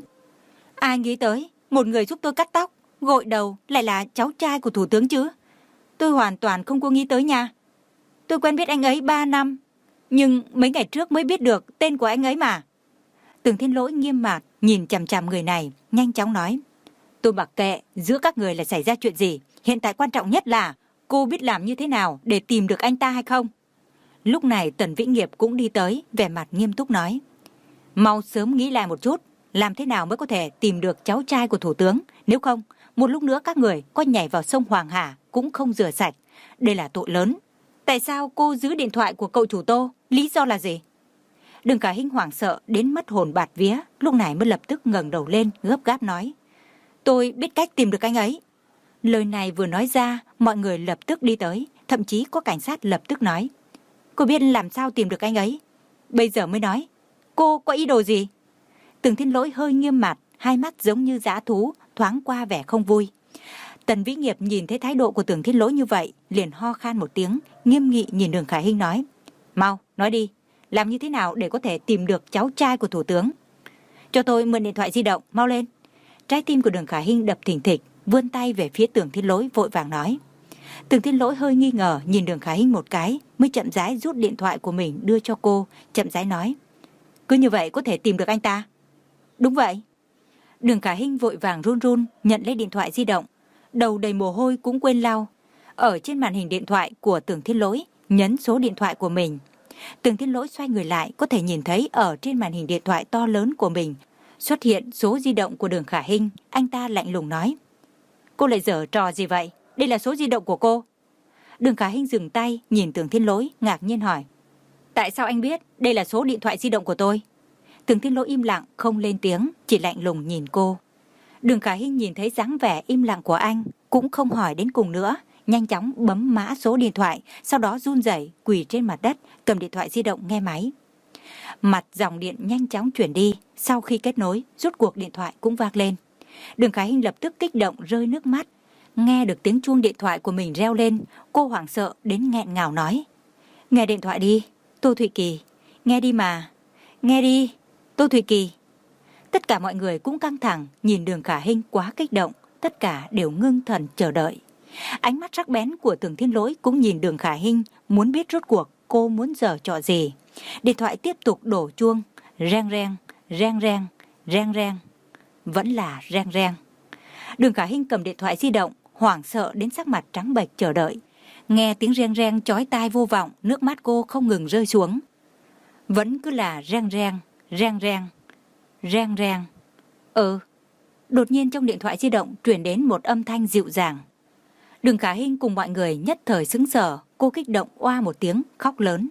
ai nghĩ tới một người giúp tôi cắt tóc, gội đầu lại là cháu trai của thủ tướng chứ? Tôi hoàn toàn không có nghĩ tới nha. Tôi quen biết anh ấy ba năm, nhưng mấy ngày trước mới biết được tên của anh ấy mà. Tưởng Thiên Lỗi nghiêm mặt nhìn chằm chằm người này, nhanh chóng nói: tôi mặc kệ giữa các người là xảy ra chuyện gì, hiện tại quan trọng nhất là cô biết làm như thế nào để tìm được anh ta hay không? Lúc này Tần Vĩnh Nghiệp cũng đi tới, vẻ mặt nghiêm túc nói: mau sớm nghĩ lại một chút, làm thế nào mới có thể tìm được cháu trai của thủ tướng, nếu không một lúc nữa các người có nhảy vào sông Hoàng Hà cũng không rửa sạch. Đây là tội lớn. Tại sao cô giữ điện thoại của cậu chủ Tô? Lý do là gì? Đường Khả Hinh hoảng sợ đến mất hồn bạt vía, lúc này mới lập tức ngẩng đầu lên, gấp gáp nói: tôi biết cách tìm được anh ấy. Lời này vừa nói ra, mọi người lập tức đi tới, thậm chí có cảnh sát lập tức nói: cô biết làm sao tìm được anh ấy? Bây giờ mới nói, cô có ý đồ gì? Tưởng Thiên Lỗi hơi nghiêm mặt, hai mắt giống như dã thú, thoáng qua vẻ không vui. Tần Vĩ Nghiệp nhìn thấy thái độ của Tưởng Thiên Lỗi như vậy, liền ho khan một tiếng, nghiêm nghị nhìn Đường Khả Hinh nói: mau, nói đi, làm như thế nào để có thể tìm được cháu trai của thủ tướng? Cho tôi mượn điện thoại di động, mau lên. Trái tim của Đường Khả Hinh đập thình thịch, vươn tay về phía Tưởng Thiên Lỗi vội vàng nói. Tưởng Thiên Lỗi hơi nghi ngờ nhìn Đường Khả Hinh một cái, mới chậm rãi rút điện thoại của mình đưa cho cô, chậm rãi nói: cứ như vậy có thể tìm được anh ta? Đúng vậy. Đường Khả Hinh vội vàng run run nhận lấy điện thoại di động, đầu đầy mồ hôi cũng quên lau. Ở trên màn hình điện thoại của Tưởng Thiên Lỗi nhấn số điện thoại của mình. Tưởng Thiên Lỗi xoay người lại, có thể nhìn thấy ở trên màn hình điện thoại to lớn của mình xuất hiện số di động của Đường Khả Hinh. Anh ta lạnh lùng nói: cô lại giở trò gì vậy? Đây là số di động của cô. Đường Khả Hinh dừng tay nhìn Tưởng Thiên Lỗi, ngạc nhiên hỏi: tại sao anh biết đây là số điện thoại di động của tôi? Tưởng Thiên Lỗi im lặng không lên tiếng, chỉ lạnh lùng nhìn cô. Đường Khả Hinh nhìn thấy dáng vẻ im lặng của anh, cũng không hỏi đến cùng nữa, nhanh chóng bấm mã số điện thoại, sau đó run rẩy quỳ trên mặt đất, cầm điện thoại di động nghe máy. Mặt dòng điện nhanh chóng chuyển đi, sau khi kết nối, rốt cuộc điện thoại cũng vang lên. Đường Khả Hinh lập tức kích động rơi nước mắt. Nghe được tiếng chuông điện thoại của mình reo lên, cô hoảng sợ đến nghẹn ngào nói: "Nghe điện thoại đi, Tô Thụy Kỳ, nghe đi mà, nghe đi, Tô Thụy Kỳ." Tất cả mọi người cũng căng thẳng, nhìn Đường Khả Hinh quá kích động, tất cả đều ngưng thần chờ đợi. Ánh mắt sắc bén của Tưởng Thiên Lỗi cũng nhìn Đường Khả Hinh, muốn biết rốt cuộc cô muốn giở trò gì. Điện thoại tiếp tục đổ chuông, reng reng, reng reng, reng reng, vẫn là reng reng. Đường Khả Hinh cầm điện thoại di động, hoảng sợ đến sắc mặt trắng bệch chờ đợi. Nghe tiếng reng reng chói tai vô vọng, nước mắt cô không ngừng rơi xuống. Vẫn cứ là reng reng, reng reng, reng reng. Ừ. Đột nhiên trong điện thoại di động truyền đến một âm thanh dịu dàng. Đường Khả Hinh cùng mọi người nhất thời sững sờ, cô kích động oa một tiếng, khóc lớn.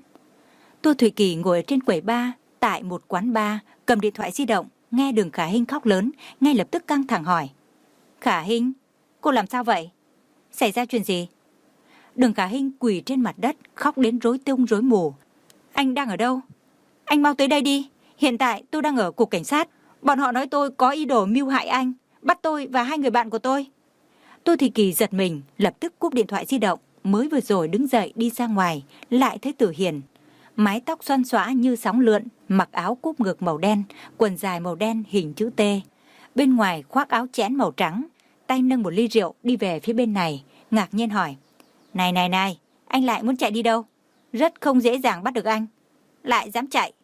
Tô Thụy Kỳ ngồi trên quầy bar tại một quán bar, cầm điện thoại di động, nghe Đường Khả Hinh khóc lớn, ngay lập tức căng thẳng hỏi: "Khả Hinh, cô làm sao vậy? Xảy ra chuyện gì?" Đường Khả Hinh quỳ trên mặt đất, khóc đến rối tung rối mù. "Anh đang ở đâu? Anh mau tới đây đi. Hiện tại tôi đang ở cục cảnh sát. Bọn họ nói tôi có ý đồ mưu hại anh, bắt tôi và hai người bạn của tôi." Tô Thụy Kỳ giật mình, lập tức cúp điện thoại di động, mới vừa rồi đứng dậy đi ra ngoài, lại thấy Tử Hiền. Mái tóc xoăn xõa như sóng lượn, mặc áo cúp ngực màu đen, quần dài màu đen hình chữ T. Bên ngoài khoác áo chẽn màu trắng, tay nâng một ly rượu đi về phía bên này, ngạc nhiên hỏi: "Này này này, anh lại muốn chạy đi đâu? Rất không dễ dàng bắt được anh, lại dám chạy."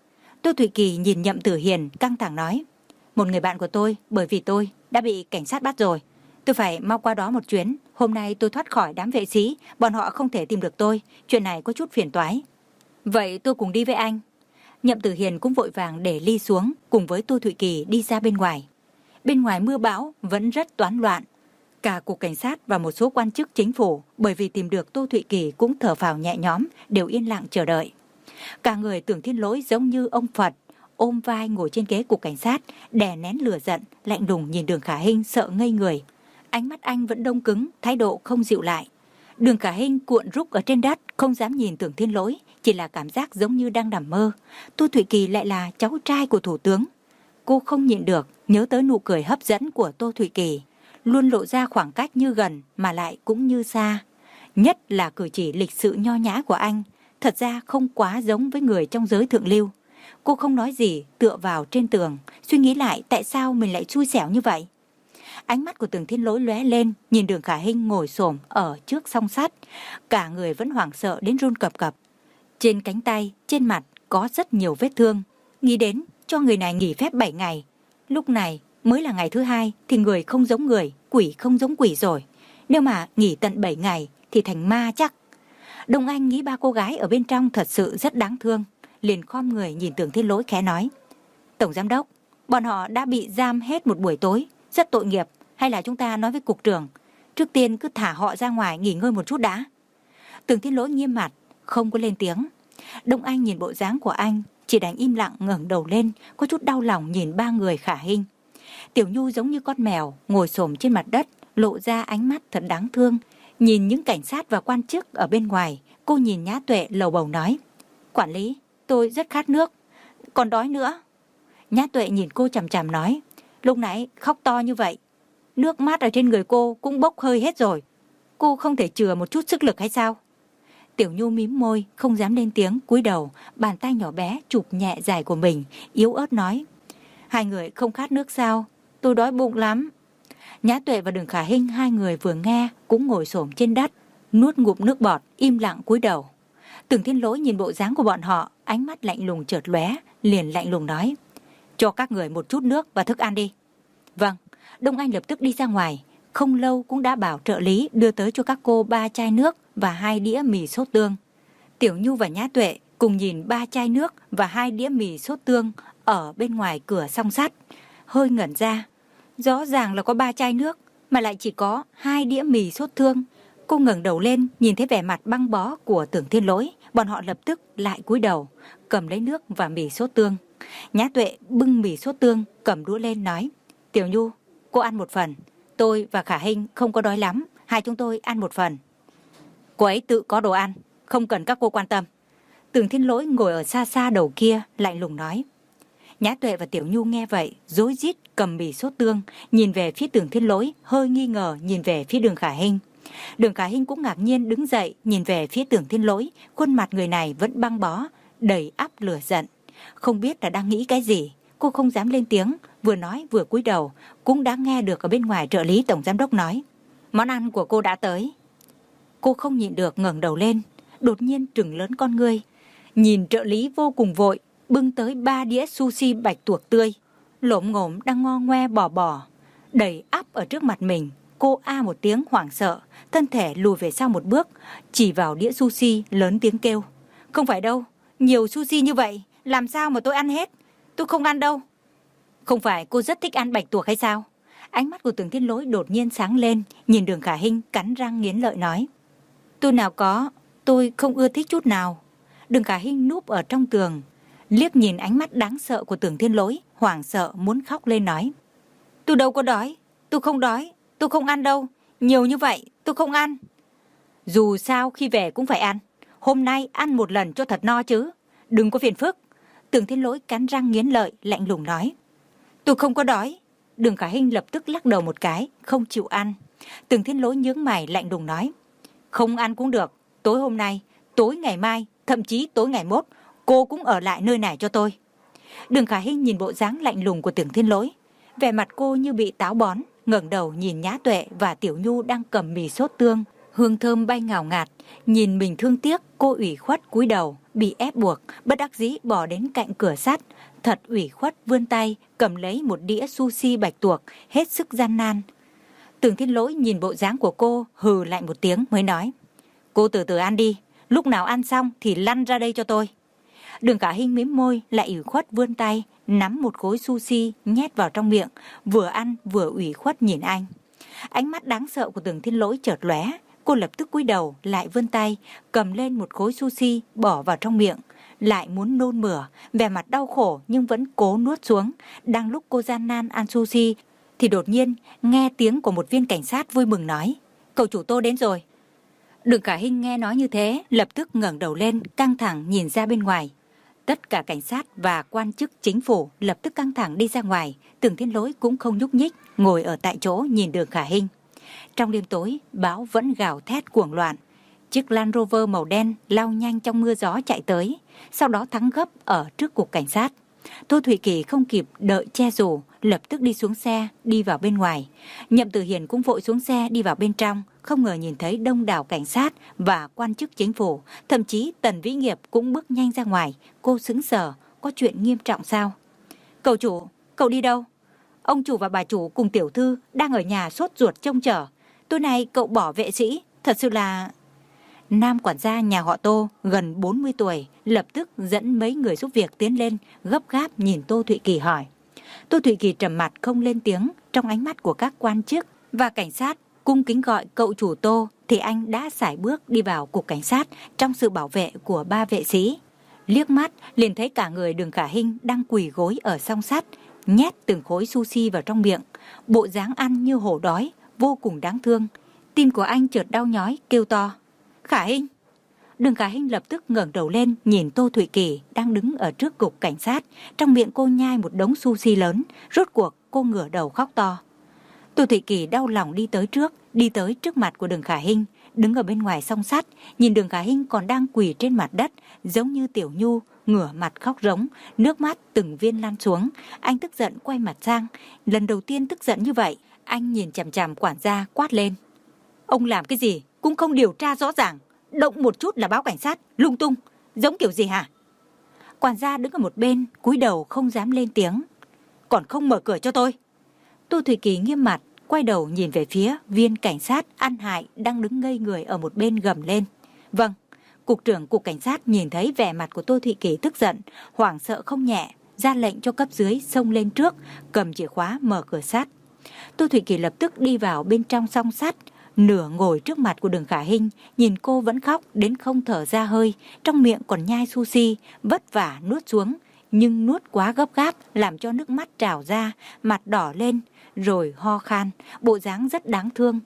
Tô Thụy Kỳ nhìn Nhậm Tử Hiền căng thẳng nói: "Một người bạn của tôi, bởi vì tôi đã bị cảnh sát bắt rồi. Tôi phải mau qua đó một chuyến. Hôm nay tôi thoát khỏi đám vệ sĩ, bọn họ không thể tìm được tôi. Chuyện này có chút phiền toái." "Vậy tôi cùng đi với anh." Nhậm Tử Hiền cũng vội vàng để ly xuống, cùng với Tô Thụy Kỳ đi ra bên ngoài. Bên ngoài mưa bão vẫn rất toán loạn. Cả cục cảnh sát và một số quan chức chính phủ bởi vì tìm được Tô Thụy Kỳ cũng thở phào nhẹ nhõm, đều yên lặng chờ đợi. Cả người Tưởng Thiên Lỗi giống như ông Phật, ôm vai ngồi trên ghế cục cảnh sát, đè nén lửa giận, lạnh lùng nhìn Đường Khả Hinh sợ ngây người. Ánh mắt anh vẫn đông cứng, thái độ không dịu lại. Đường Khả Hinh cuộn rúc ở trên đất, không dám nhìn Tưởng Thiên Lỗi, chỉ là cảm giác giống như đang nằm mơ. Tô Thụy Kỳ lại là cháu trai của thủ tướng. Cô không nhịn được, nhớ tới nụ cười hấp dẫn của Tô Thụy Kỳ, luôn lộ ra khoảng cách như gần mà lại cũng như xa. Nhất là cử chỉ lịch sự nho nhã của anh, thật ra không quá giống với người trong giới thượng lưu. Cô không nói gì, tựa vào trên tường, suy nghĩ lại tại sao mình lại xui xẻo như vậy. Ánh mắt của Tưởng Thiên Lỗi lóe lên, nhìn Đường Khả Hinh ngồi xổm ở trước song sắt, cả người vẫn hoảng sợ đến run cập cập. Trên cánh tay, trên mặt có rất nhiều vết thương. Nghĩ đến cho người này nghỉ phép bảy ngày, lúc này mới là ngày thứ hai thì người không giống người, quỷ không giống quỷ rồi. Nếu mà nghỉ tận bảy ngày thì thành ma chắc. Đông Anh nghĩ ba cô gái ở bên trong thật sự rất đáng thương, liền khom người nhìn Tưởng Thiên Lỗi khẽ nói: "Tổng giám đốc, bọn họ đã bị giam hết một buổi tối, rất tội nghiệp, hay là chúng ta nói với cục trưởng, trước tiên cứ thả họ ra ngoài nghỉ ngơi một chút đã." Tưởng Thiên Lỗi nghiêm mặt, không có lên tiếng. Đông Anh nhìn bộ dáng của anh, chỉ đành im lặng ngẩng đầu lên, có chút đau lòng nhìn ba người Khả Hinh. Tiểu Nhu giống như con mèo ngồi xổm trên mặt đất, lộ ra ánh mắt thật đáng thương. Nhìn những cảnh sát và quan chức ở bên ngoài, cô nhìn Nhã Tuệ lầu bầu nói: "Quản lý, tôi rất khát nước, còn đói nữa." Nhã Tuệ nhìn cô chằm chằm nói: "Lúc nãy khóc to như vậy, nước mắt ở trên người cô cũng bốc hơi hết rồi. Cô không thể chừa một chút sức lực hay sao?" Tiểu Nhu mím môi, không dám lên tiếng, cúi đầu, bàn tay nhỏ bé chụp nhẹ dài của mình, yếu ớt nói: "Hai người không khát nước sao? Tôi đói bụng lắm." Nhã Tuệ và Đường Khả Hinh hai người vừa nghe cũng ngồi xổm trên đất, nuốt ngụm nước bọt, im lặng cúi đầu. Tưởng Thiên Lỗi nhìn bộ dáng của bọn họ, ánh mắt lạnh lùng chợt lóe, liền lạnh lùng nói: "Cho các người một chút nước và thức ăn đi." "Vâng." Đông Anh lập tức đi ra ngoài, không lâu cũng đã bảo trợ lý đưa tới cho các cô ba chai nước và hai đĩa mì sốt tương. Tiểu Nhu và Nhã Tuệ cùng nhìn ba chai nước và hai đĩa mì sốt tương ở bên ngoài cửa song sắt, hơi ngẩn ra. Rõ ràng là có ba chai nước mà lại chỉ có hai đĩa mì sốt tương. Cô ngẩng đầu lên, nhìn thấy vẻ mặt băng bó của Tưởng Thiên Lỗi, bọn họ lập tức lại cúi đầu, cầm lấy nước và mì sốt tương. Nhã Tuệ bưng mì sốt tương, cầm đũa lên nói: "Tiểu Nhu, cô ăn một phần, tôi và Khả Hinh không có đói lắm, hai chúng tôi ăn một phần. Cô ấy tự có đồ ăn, không cần các cô quan tâm. Tưởng Thiên Lỗi ngồi ở xa xa đầu kia lạnh lùng nói. Nhã Tuệ và Tiểu Nhu nghe vậy, rối rít cầm bì sốt tương, nhìn về phía Tưởng Thiên Lỗi, hơi nghi ngờ nhìn về phía Đường Khả Hinh. Đường Khả Hinh cũng ngạc nhiên đứng dậy, nhìn về phía Tưởng Thiên Lỗi, khuôn mặt người này vẫn băng bó, đầy ắp lửa giận. Không biết là đang nghĩ cái gì, cô không dám lên tiếng, vừa nói vừa cúi đầu, cũng đã nghe được ở bên ngoài trợ lý tổng giám đốc nói. Món ăn của cô đã tới. Cô không nhịn được ngẩng đầu lên, đột nhiên trừng lớn con ngươi, nhìn trợ lý vô cùng vội, bưng tới ba đĩa sushi bạch tuộc tươi, lổm ngổm đang ngo ngoe bò bò, đầy ắp ở trước mặt mình. Cô a một tiếng hoảng sợ, thân thể lùi về sau một bước, chỉ vào đĩa sushi lớn tiếng kêu. Không phải đâu, nhiều sushi như vậy, làm sao mà tôi ăn hết? Tôi không ăn đâu. Không phải cô rất thích ăn bạch tuộc hay sao? Ánh mắt của Tưởng Thiên Lỗi đột nhiên sáng lên, nhìn Đường Khả Hinh cắn răng nghiến lợi nói. Tôi nào có, tôi không ưa thích chút nào. Đường Khả Hinh núp ở trong tường, liếc nhìn ánh mắt đáng sợ của Tưởng Thiên Lỗi, hoảng sợ muốn khóc lên nói. Tôi đâu có đói, tôi không đói, tôi không ăn đâu, nhiều như vậy, tôi không ăn. Dù sao khi về cũng phải ăn, hôm nay ăn một lần cho thật no chứ, đừng có phiền phức. Tưởng Thiên Lỗi cắn răng nghiến lợi, lạnh lùng nói. Tôi không có đói. Đường Khả Hinh lập tức lắc đầu một cái, không chịu ăn. Tưởng Thiên Lỗi nhướng mày lạnh lùng nói. Không ăn cũng được, tối hôm nay, tối ngày mai, thậm chí tối ngày mốt, cô cũng ở lại nơi này cho tôi. Đường Khả Hinh nhìn bộ dáng lạnh lùng của Tưởng Thiên Lỗi, vẻ mặt cô như bị táo bón, ngẩng đầu nhìn Nhã Tuệ và Tiểu Nhu đang cầm mì sốt tương, hương thơm bay ngào ngạt, nhìn mình thương tiếc, cô ủy khuất cúi đầu, bị ép buộc, bất đắc dĩ bỏ đến cạnh cửa sắt, thật ủy khuất vươn tay cầm lấy một đĩa sushi bạch tuộc, hết sức gian nan. Tưởng Thiên Lỗi nhìn bộ dáng của cô, hừ lạnh một tiếng mới nói. Cô từ từ ăn đi, lúc nào ăn xong thì lăn ra đây cho tôi. Đường Khả Hinh mím môi, lại ủy khuất vươn tay, nắm một khối sushi nhét vào trong miệng, vừa ăn vừa ủy khuất nhìn anh. Ánh mắt đáng sợ của Tưởng Thiên Lỗi chợt lóe, cô lập tức cúi đầu, lại vươn tay, cầm lên một khối sushi bỏ vào trong miệng, lại muốn nôn mửa, vẻ mặt đau khổ nhưng vẫn cố nuốt xuống. Đang lúc cô gian nan ăn sushi, thì đột nhiên nghe tiếng của một viên cảnh sát vui mừng nói. Cậu chủ Tô đến rồi. Đường Khả Hinh nghe nói như thế, lập tức ngẩng đầu lên, căng thẳng nhìn ra bên ngoài. Tất cả cảnh sát và quan chức chính phủ lập tức căng thẳng đi ra ngoài. Tưởng Thiên Lỗi cũng không nhúc nhích, ngồi ở tại chỗ nhìn Đường Khả Hinh. Trong đêm tối, bão vẫn gào thét cuồng loạn. Chiếc Land Rover màu đen lao nhanh trong mưa gió chạy tới, sau đó thắng gấp ở trước cục cảnh sát. Tô Thụy Kỳ không kịp đợi che dù, lập tức đi xuống xe, đi vào bên ngoài. Nhậm Tử Hiền cũng vội xuống xe đi vào bên trong, không ngờ nhìn thấy đông đảo cảnh sát và quan chức chính phủ, thậm chí Tần Vĩ Nghiệp cũng bước nhanh ra ngoài. Cô sững sờ, có chuyện nghiêm trọng sao? Cậu chủ, cậu đi đâu? Ông chủ và bà chủ cùng tiểu thư đang ở nhà sốt ruột trông chờ. Tối nay cậu bỏ vệ sĩ, thật sự là... Nam quản gia nhà họ Tô gần bốn mươi tuổi lập tức dẫn mấy người giúp việc tiến lên, gấp gáp nhìn Tô Thụy Kỳ hỏi. Tô Thụy Kỳ trầm mặt không lên tiếng. Trong ánh mắt của các quan chức và cảnh sát cung kính gọi cậu chủ Tô, thì anh đã sải bước đi vào cục cảnh sát trong sự bảo vệ của ba vệ sĩ. Liếc mắt liền thấy cả người Đường Khả Hinh đang quỳ gối ở song sắt, nhét từng khối sushi vào trong miệng, bộ dáng ăn như hổ đói, vô cùng đáng thương. Tim của anh chợt đau nhói, kêu to. Khả Hinh! Đường Khả Hinh lập tức ngẩng đầu lên nhìn Tô Thụy Kỳ đang đứng ở trước cục cảnh sát, trong miệng cô nhai một đống sushi lớn. Rốt cuộc cô ngửa đầu khóc to. Tô Thụy Kỳ đau lòng đi tới trước, đi tới trước mặt của Đường Khả Hinh, đứng ở bên ngoài song sắt, nhìn Đường Khả Hinh còn đang quỳ trên mặt đất, giống như Tiểu Nhu, ngửa mặt khóc rống, nước mắt từng viên lan xuống. Anh tức giận quay mặt sang, lần đầu tiên tức giận như vậy, anh nhìn chằm chằm quản gia quát lên. Ông làm cái gì cũng không điều tra rõ ràng, động một chút là báo cảnh sát, lung tung, giống kiểu gì hả? Quản gia đứng ở một bên, cúi đầu không dám lên tiếng. Còn không mở cửa cho tôi. Tô Thụy Kỳ nghiêm mặt, quay đầu nhìn về phía viên cảnh sát ăn hại đang đứng ngây người ở một bên gầm lên. Vâng. Cục trưởng cục cảnh sát nhìn thấy vẻ mặt của Tô Thụy Kỳ tức giận, hoảng sợ không nhẹ, ra lệnh cho cấp dưới xông lên trước, cầm chìa khóa mở cửa sắt. Tô Thụy Kỳ lập tức đi vào bên trong song sắt, nửa ngồi trước mặt của Đường Khả Hinh, nhìn cô vẫn khóc đến không thở ra hơi, trong miệng còn nhai sushi, vất vả nuốt xuống, nhưng nuốt quá gấp gáp làm cho nước mắt trào ra, mặt đỏ lên, rồi ho khan, bộ dáng rất đáng thương.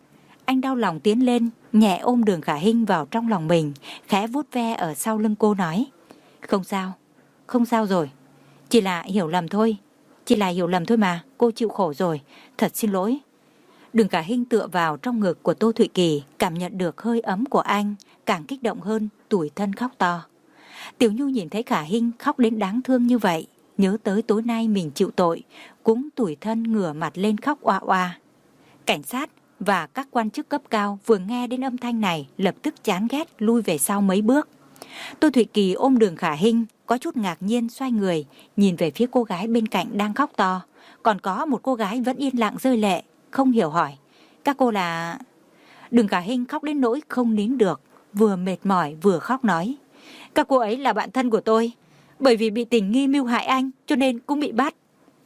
Anh đau lòng tiến lên, nhẹ ôm Đường Khả Hinh vào trong lòng mình, khẽ vuốt ve ở sau lưng cô nói: Không sao, không sao rồi. Chỉ là hiểu lầm thôi. Chỉ là hiểu lầm thôi mà, cô chịu khổ rồi. Thật xin lỗi. Đường Khả Hinh tựa vào trong ngực của Tô Thụy Kỳ, cảm nhận được hơi ấm của anh, càng kích động hơn, tủi thân khóc to. Tiểu Nhu nhìn thấy Khả Hinh khóc đến đáng thương như vậy, nhớ tới tối nay mình chịu tội, cũng tủi thân ngửa mặt lên khóc oa oa. Cảnh sát và các quan chức cấp cao vừa nghe đến âm thanh này lập tức chán ghét lui về sau mấy bước. Tô Thụy Kỳ ôm Đường Khả Hinh, có chút ngạc nhiên xoay người, nhìn về phía cô gái bên cạnh đang khóc to. Còn có một cô gái vẫn yên lặng rơi lệ, không hiểu hỏi: Các cô là... Đường Khả Hinh khóc đến nỗi không nín được, vừa mệt mỏi vừa khóc nói: Các cô ấy là bạn thân của tôi, bởi vì bị tình nghi mưu hại anh cho nên cũng bị bắt.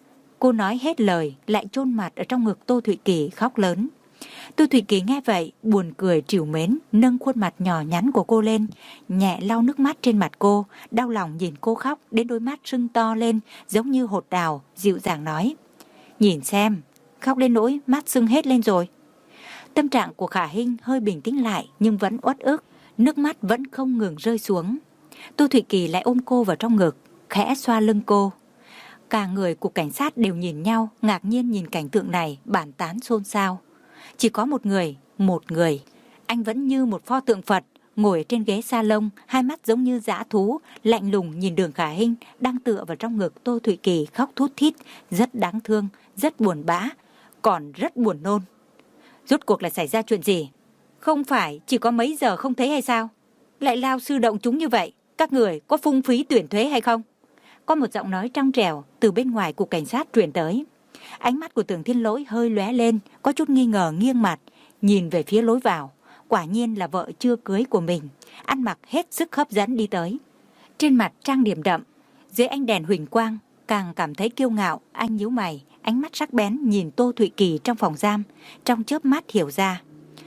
Cô nói hết lời lại chôn mặt ở trong ngực Tô Thụy Kỳ khóc lớn. Tô Thụy Kỳ nghe vậy buồn cười trìu mến, nâng khuôn mặt nhỏ nhắn của cô lên, nhẹ lau nước mắt trên mặt cô, đau lòng nhìn cô khóc đến đôi mắt sưng to lên giống như hột đào, dịu dàng nói: Nhìn xem, khóc đến nỗi mắt sưng hết lên rồi. Tâm trạng của Khả Hinh hơi bình tĩnh lại nhưng vẫn uất ức, nước mắt vẫn không ngừng rơi xuống. Tô Thụy Kỳ lại ôm cô vào trong ngực, khẽ xoa lưng cô. Cả người của cảnh sát đều nhìn nhau, ngạc nhiên nhìn cảnh tượng này, bàn tán xôn xao. Chỉ có một người, một người. Anh vẫn như một pho tượng Phật, ngồi trên ghế salon, hai mắt giống như dã thú, lạnh lùng nhìn Đường Khả Hinh đang tựa vào trong ngực Tô Thụy Kỳ khóc thút thít, rất đáng thương, rất buồn bã, còn rất buồn nôn. Rốt cuộc là xảy ra chuyện gì? Không phải chỉ có mấy giờ không thấy hay sao? Lại lao sư động chúng như vậy, các người có phung phí tuyển thuế hay không? Có một giọng nói trong trẻo từ bên ngoài cục cảnh sát truyền tới. Ánh mắt của Tưởng Thiên Lỗi hơi lóe lên, có chút nghi ngờ nghiêng mặt, nhìn về phía lối vào. Quả nhiên là vợ chưa cưới của mình, ăn mặc hết sức hấp dẫn đi tới. Trên mặt trang điểm đậm, dưới ánh đèn huỳnh quang, càng cảm thấy kiêu ngạo. Anh nhíu mày, ánh mắt sắc bén nhìn Tô Thụy Kỳ trong phòng giam, trong chớp mắt hiểu ra.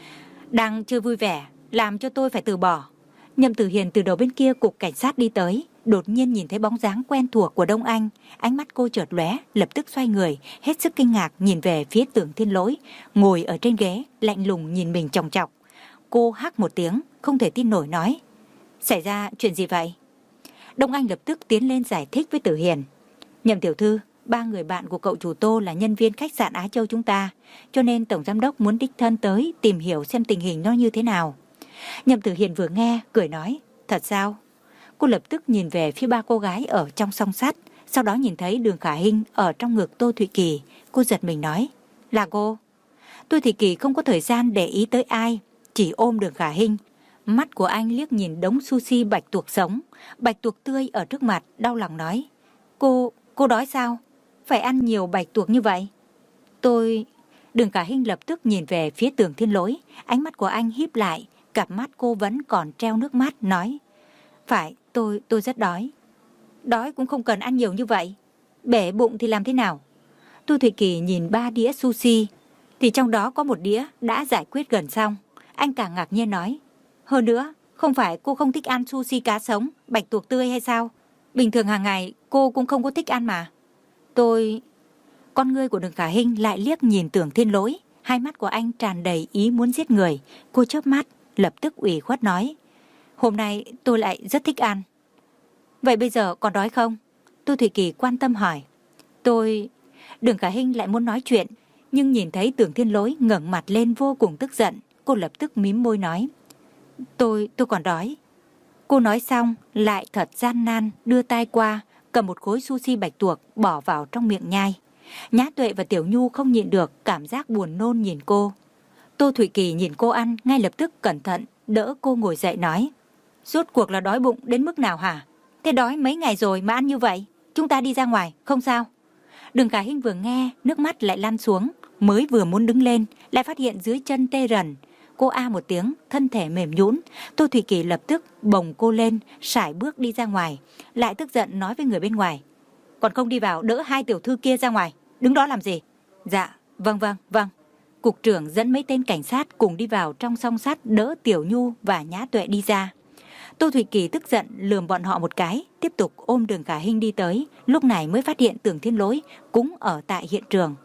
Đang chưa vui vẻ, làm cho tôi phải từ bỏ. Nhậm Tử Hiền từ đầu bên kia cục cảnh sát đi tới, đột nhiên nhìn thấy bóng dáng quen thuộc của Đông Anh, ánh mắt cô chợt lóe, lập tức xoay người, hết sức kinh ngạc nhìn về phía Tưởng Thiên Lỗi, ngồi ở trên ghế, lạnh lùng nhìn mình chòng chọc. Cô hắc một tiếng, không thể tin nổi nói: Xảy ra chuyện gì vậy? Đông Anh lập tức tiến lên giải thích với Tử Hiền: Nhậm tiểu thư, ba người bạn của cậu chủ Tô là nhân viên khách sạn Á Châu chúng ta, cho nên tổng giám đốc muốn đích thân tới tìm hiểu xem tình hình nó như thế nào. Nhậm Tử Hiền vừa nghe, cười nói: Thật sao? Cô lập tức nhìn về phía ba cô gái ở trong song sắt, sau đó nhìn thấy Đường Khả Hinh ở trong ngực Tô Thụy Kỳ. Cô giật mình nói: Là cô? Tô Thụy Kỳ không có thời gian để ý tới ai, chỉ ôm Đường Khả Hinh. Mắt của anh liếc nhìn đống sushi bạch tuộc sống, bạch tuộc tươi ở trước mặt, đau lòng nói: Cô, cô đói sao? Phải ăn nhiều bạch tuộc như vậy? Tôi... Đường Khả Hinh lập tức nhìn về phía Tưởng Thiên Lỗi, ánh mắt của anh híp lại, cặp mắt cô vẫn còn treo nước mắt, nói: Phải, tôi, tôi rất đói. Đói cũng không cần ăn nhiều như vậy. Bể bụng thì làm thế nào? Tô Thụy Kỳ nhìn ba đĩa sushi, thì trong đó có một đĩa đã giải quyết gần xong. Anh càng ngạc nhiên nói: Hơn nữa, không phải cô không thích ăn sushi cá sống, bạch tuộc tươi hay sao? Bình thường hàng ngày cô cũng không có thích ăn mà. Tôi... Con ngươi của Đường Khả Hinh lại liếc nhìn Tưởng Thiên Lỗi, hai mắt của anh tràn đầy ý muốn giết người. Cô chớp mắt, lập tức ủy khuất nói: Hôm nay tôi lại rất thích ăn. Vậy bây giờ còn đói không? Tô Thụy Kỳ quan tâm hỏi. Tôi... Đường Khả Hinh lại muốn nói chuyện, nhưng nhìn thấy Tưởng Thiên Lỗi ngẩng mặt lên vô cùng tức giận, cô lập tức mím môi nói: Tôi, tôi còn đói. Cô nói xong, lại thật gian nan đưa tay qua, cầm một khối sushi bạch tuộc bỏ vào trong miệng nhai. Nhã Tuệ và Tiểu Nhu không nhịn được, cảm giác buồn nôn nhìn cô. Tô Thụy Kỳ nhìn cô ăn, ngay lập tức cẩn thận đỡ cô ngồi dậy nói: Rốt cuộc là đói bụng đến mức nào hả? Thế đói mấy ngày rồi mà ăn như vậy, chúng ta đi ra ngoài, không sao? Đường Khả Hinh vừa nghe, nước mắt lại lăn xuống, mới vừa muốn đứng lên, lại phát hiện dưới chân tê rần. Cô a một tiếng, thân thể mềm nhũn. Tô Thụy Kỳ lập tức bồng cô lên, sải bước đi ra ngoài, lại tức giận nói với người bên ngoài: Còn không đi vào đỡ hai tiểu thư kia ra ngoài, đứng đó làm gì? Dạ, vâng vâng, vâng. Cục trưởng dẫn mấy tên cảnh sát cùng đi vào trong song sắt đỡ Tiểu Nhu và Nhã Tuệ đi ra. Tô Thụy Kỳ tức giận lườm bọn họ một cái, tiếp tục ôm Đường Khả Hinh đi tới, lúc này mới phát hiện Tưởng Thiên Lỗi cũng ở tại hiện trường.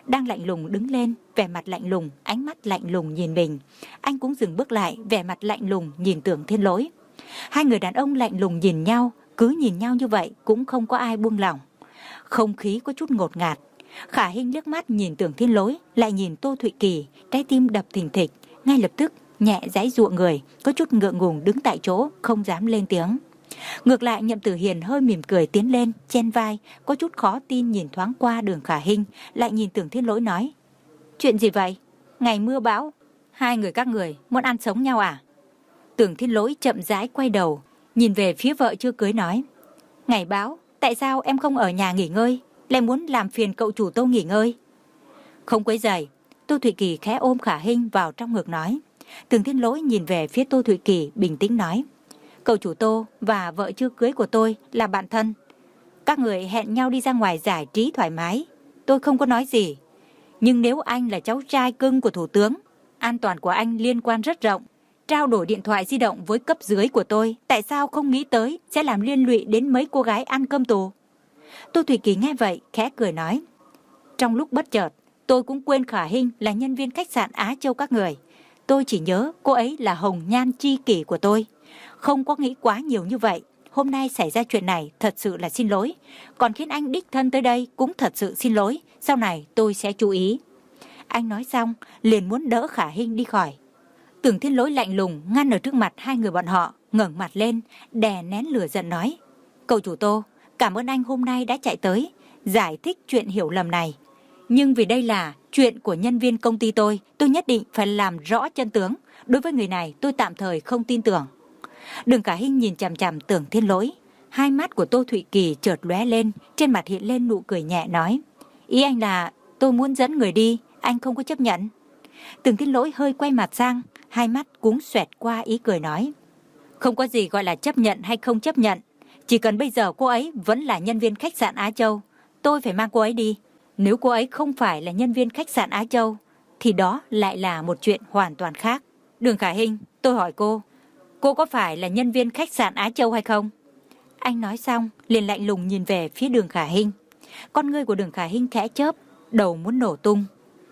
đang lạnh lùng đứng lên, vẻ mặt lạnh lùng, ánh mắt lạnh lùng nhìn mình. Anh cũng dừng bước lại, vẻ mặt lạnh lùng nhìn Tưởng Thiên Lỗi. Hai người đàn ông lạnh lùng nhìn nhau, cứ nhìn nhau như vậy cũng không có ai buông lỏng. Không khí có chút ngột ngạt. Khả Hinh liếc mắt nhìn Tưởng Thiên Lỗi, lại nhìn Tô Thụy Kỳ, trái tim đập thình thịch, ngay lập tức nhẹ giãy giụa người, có chút ngượng ngùng đứng tại chỗ, không dám lên tiếng. Ngược lại Nhậm Tử Hiền hơi mỉm cười tiến lên, chen vai, có chút khó tin nhìn thoáng qua Đường Khả Hinh, lại nhìn Tưởng Thiên Lỗi nói: chuyện gì vậy? Ngày mưa bão, hai người các người muốn ăn sống nhau à? Tưởng Thiên Lỗi chậm rãi quay đầu, nhìn về phía vợ chưa cưới nói: ngày bão, tại sao em không ở nhà nghỉ ngơi, lại muốn làm phiền cậu chủ Tô nghỉ ngơi? Không quấy rầy. Tô Thụy Kỳ khẽ ôm Khả Hinh vào trong ngực nói. Tưởng Thiên Lỗi nhìn về phía Tô Thụy Kỳ bình tĩnh nói: cậu chủ Tô và vợ chưa cưới của tôi là bạn thân. Các người hẹn nhau đi ra ngoài giải trí thoải mái, tôi không có nói gì. Nhưng nếu anh là cháu trai cưng của thủ tướng, an toàn của anh liên quan rất rộng. Trao đổi điện thoại di động với cấp dưới của tôi, tại sao không nghĩ tới sẽ làm liên lụy đến mấy cô gái ăn cơm tù? Tô Thụy Kỳ nghe vậy khẽ cười nói: trong lúc bất chợt, tôi cũng quên Khả Hinh là nhân viên khách sạn Á Châu các người. Tôi chỉ nhớ cô ấy là hồng nhan chi kỷ của tôi, không có nghĩ quá nhiều như vậy. Hôm nay xảy ra chuyện này thật sự là xin lỗi. Còn khiến anh đích thân tới đây cũng thật sự xin lỗi. Sau này tôi sẽ chú ý. Anh nói xong liền muốn đỡ Khả Hinh đi khỏi. Tưởng Thiên Lỗi lạnh lùng ngăn ở trước mặt hai người bọn họ, ngẩng mặt lên, đè nén lửa giận nói: cậu chủ Tô, cảm ơn anh hôm nay đã chạy tới giải thích chuyện hiểu lầm này. Nhưng vì đây là chuyện của nhân viên công ty tôi, tôi nhất định phải làm rõ chân tướng. Đối với người này tôi tạm thời không tin tưởng. Đường Khả Hinh nhìn chằm chằm Tưởng Thiên Lỗi, hai mắt của Tô Thụy Kỳ chợt lóe lên, trên mặt hiện lên nụ cười nhẹ nói: ý anh là tôi muốn dẫn người đi, anh không có chấp nhận? Tưởng Thiên Lỗi hơi quay mặt sang, hai mắt cũng xoẹt qua ý cười nói: không có gì gọi là chấp nhận hay không chấp nhận, chỉ cần bây giờ cô ấy vẫn là nhân viên khách sạn Á Châu, tôi phải mang cô ấy đi. Nếu cô ấy không phải là nhân viên khách sạn Á Châu, thì đó lại là một chuyện hoàn toàn khác. Đường Khả Hinh, tôi hỏi cô, cô có phải là nhân viên khách sạn Á Châu hay không? Anh nói xong liền lạnh lùng nhìn về phía Đường Khả Hinh. Con ngươi của Đường Khả Hinh khẽ chớp, đầu muốn nổ tung.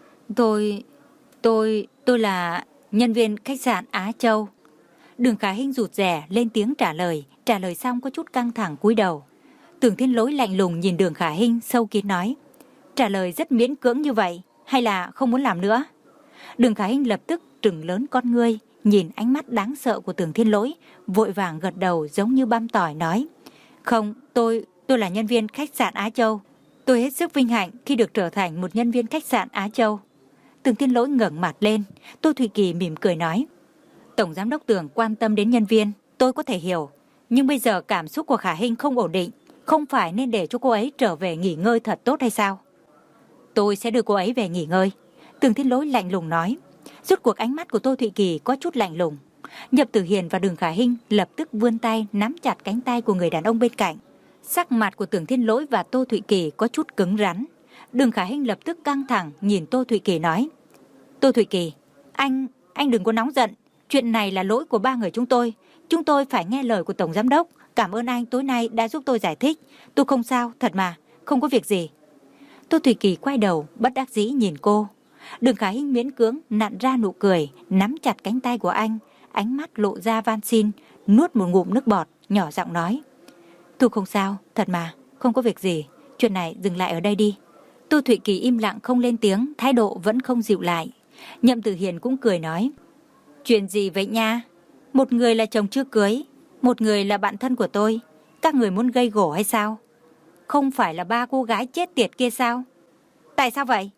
Tôi, tôi, tôi là nhân viên khách sạn Á Châu. Đường Khả Hinh rụt rè lên tiếng trả lời, trả lời xong có chút căng thẳng cúi đầu. Tưởng Thiên Lỗi lạnh lùng nhìn Đường Khả Hinh sâu kín nói: trả lời rất miễn cưỡng như vậy, hay là không muốn làm nữa? Đường Khả Hinh lập tức trừng lớn con ngươi, nhìn ánh mắt đáng sợ của Tưởng Thiên Lỗi, vội vàng gật đầu giống như băm tỏi nói: không, tôi, tôi là nhân viên khách sạn Á Châu. Tôi hết sức vinh hạnh khi được trở thành một nhân viên khách sạn Á Châu. Tưởng Thiên Lỗi ngẩng mặt lên, Tô Thụy Kỳ mỉm cười nói: Tổng giám đốc Tưởng quan tâm đến nhân viên, tôi có thể hiểu. Nhưng bây giờ cảm xúc của Khả Hinh không ổn định, không phải nên để cho cô ấy trở về nghỉ ngơi thật tốt hay sao? Tôi sẽ đưa cô ấy về nghỉ ngơi. Tưởng Thiên Lỗi lạnh lùng nói. Rốt cuộc ánh mắt của Tô Thụy Kỳ có chút lạnh lùng. Nhậm Tử Hiền và Đường Khả Hinh lập tức vươn tay nắm chặt cánh tay của người đàn ông bên cạnh. Sắc mặt của Tưởng Thiên Lỗi và Tô Thụy Kỳ có chút cứng rắn. Đường Khả Hinh lập tức căng thẳng nhìn Tô Thụy Kỳ nói: Tô Thụy Kỳ, anh, anh đừng có nóng giận. Chuyện này là lỗi của ba người chúng tôi. Chúng tôi phải nghe lời của Tổng Giám đốc. Cảm ơn anh tối nay đã giúp tôi giải thích. Tôi không sao, thật mà, không có việc gì. Tô Thụy Kỳ quay đầu, bất đắc dĩ nhìn cô. Đường Khả Hinh miễn cưỡng nặn ra nụ cười, nắm chặt cánh tay của anh, ánh mắt lộ ra van xin, nuốt một ngụm nước bọt, nhỏ giọng nói: Tôi không sao, thật mà, không có việc gì. Chuyện này dừng lại ở đây đi. Tô Thụy Kỳ im lặng không lên tiếng, thái độ vẫn không dịu lại. Nhậm Tử Hiền cũng cười nói: Chuyện gì vậy nha? Một người là chồng chưa cưới, một người là bạn thân của tôi. Các người muốn gây gổ hay sao? Không phải là ba cô gái chết tiệt kia sao? Tại sao vậy?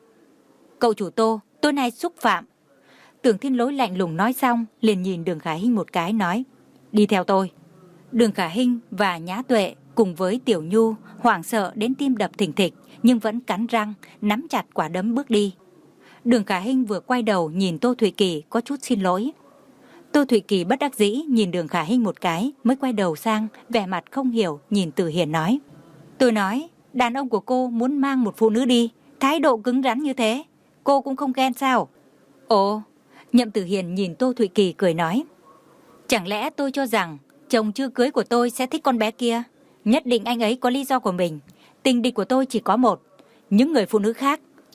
Cậu chủ Tô, tối nay xúc phạm. Tưởng Thiên Lỗi lạnh lùng nói xong, liền nhìn Đường Khả Hinh một cái nói: Đi theo tôi. Đường Khả Hinh và Nhã Tuệ cùng với Tiểu Nhu hoảng sợ đến tim đập thình thịch, nhưng vẫn cắn răng nắm chặt quả đấm bước đi. Đường Khả Hinh vừa quay đầu nhìn Tô Thụy Kỳ có chút xin lỗi. Tô Thụy Kỳ bất đắc dĩ nhìn Đường Khả Hinh một cái, mới quay đầu sang, vẻ mặt không hiểu nhìn Tử Hiền nói: Tôi nói, đàn ông của cô muốn mang một phụ nữ đi, thái độ cứng rắn như thế, cô cũng không ghen sao? Ồ, Nhậm Tử Hiền nhìn Tô Thụy Kỳ cười nói: Chẳng lẽ tôi cho rằng chồng chưa cưới của tôi sẽ thích con bé kia? Nhất định anh ấy có lý do của mình. Tình địch của tôi chỉ có một. Những người phụ nữ khác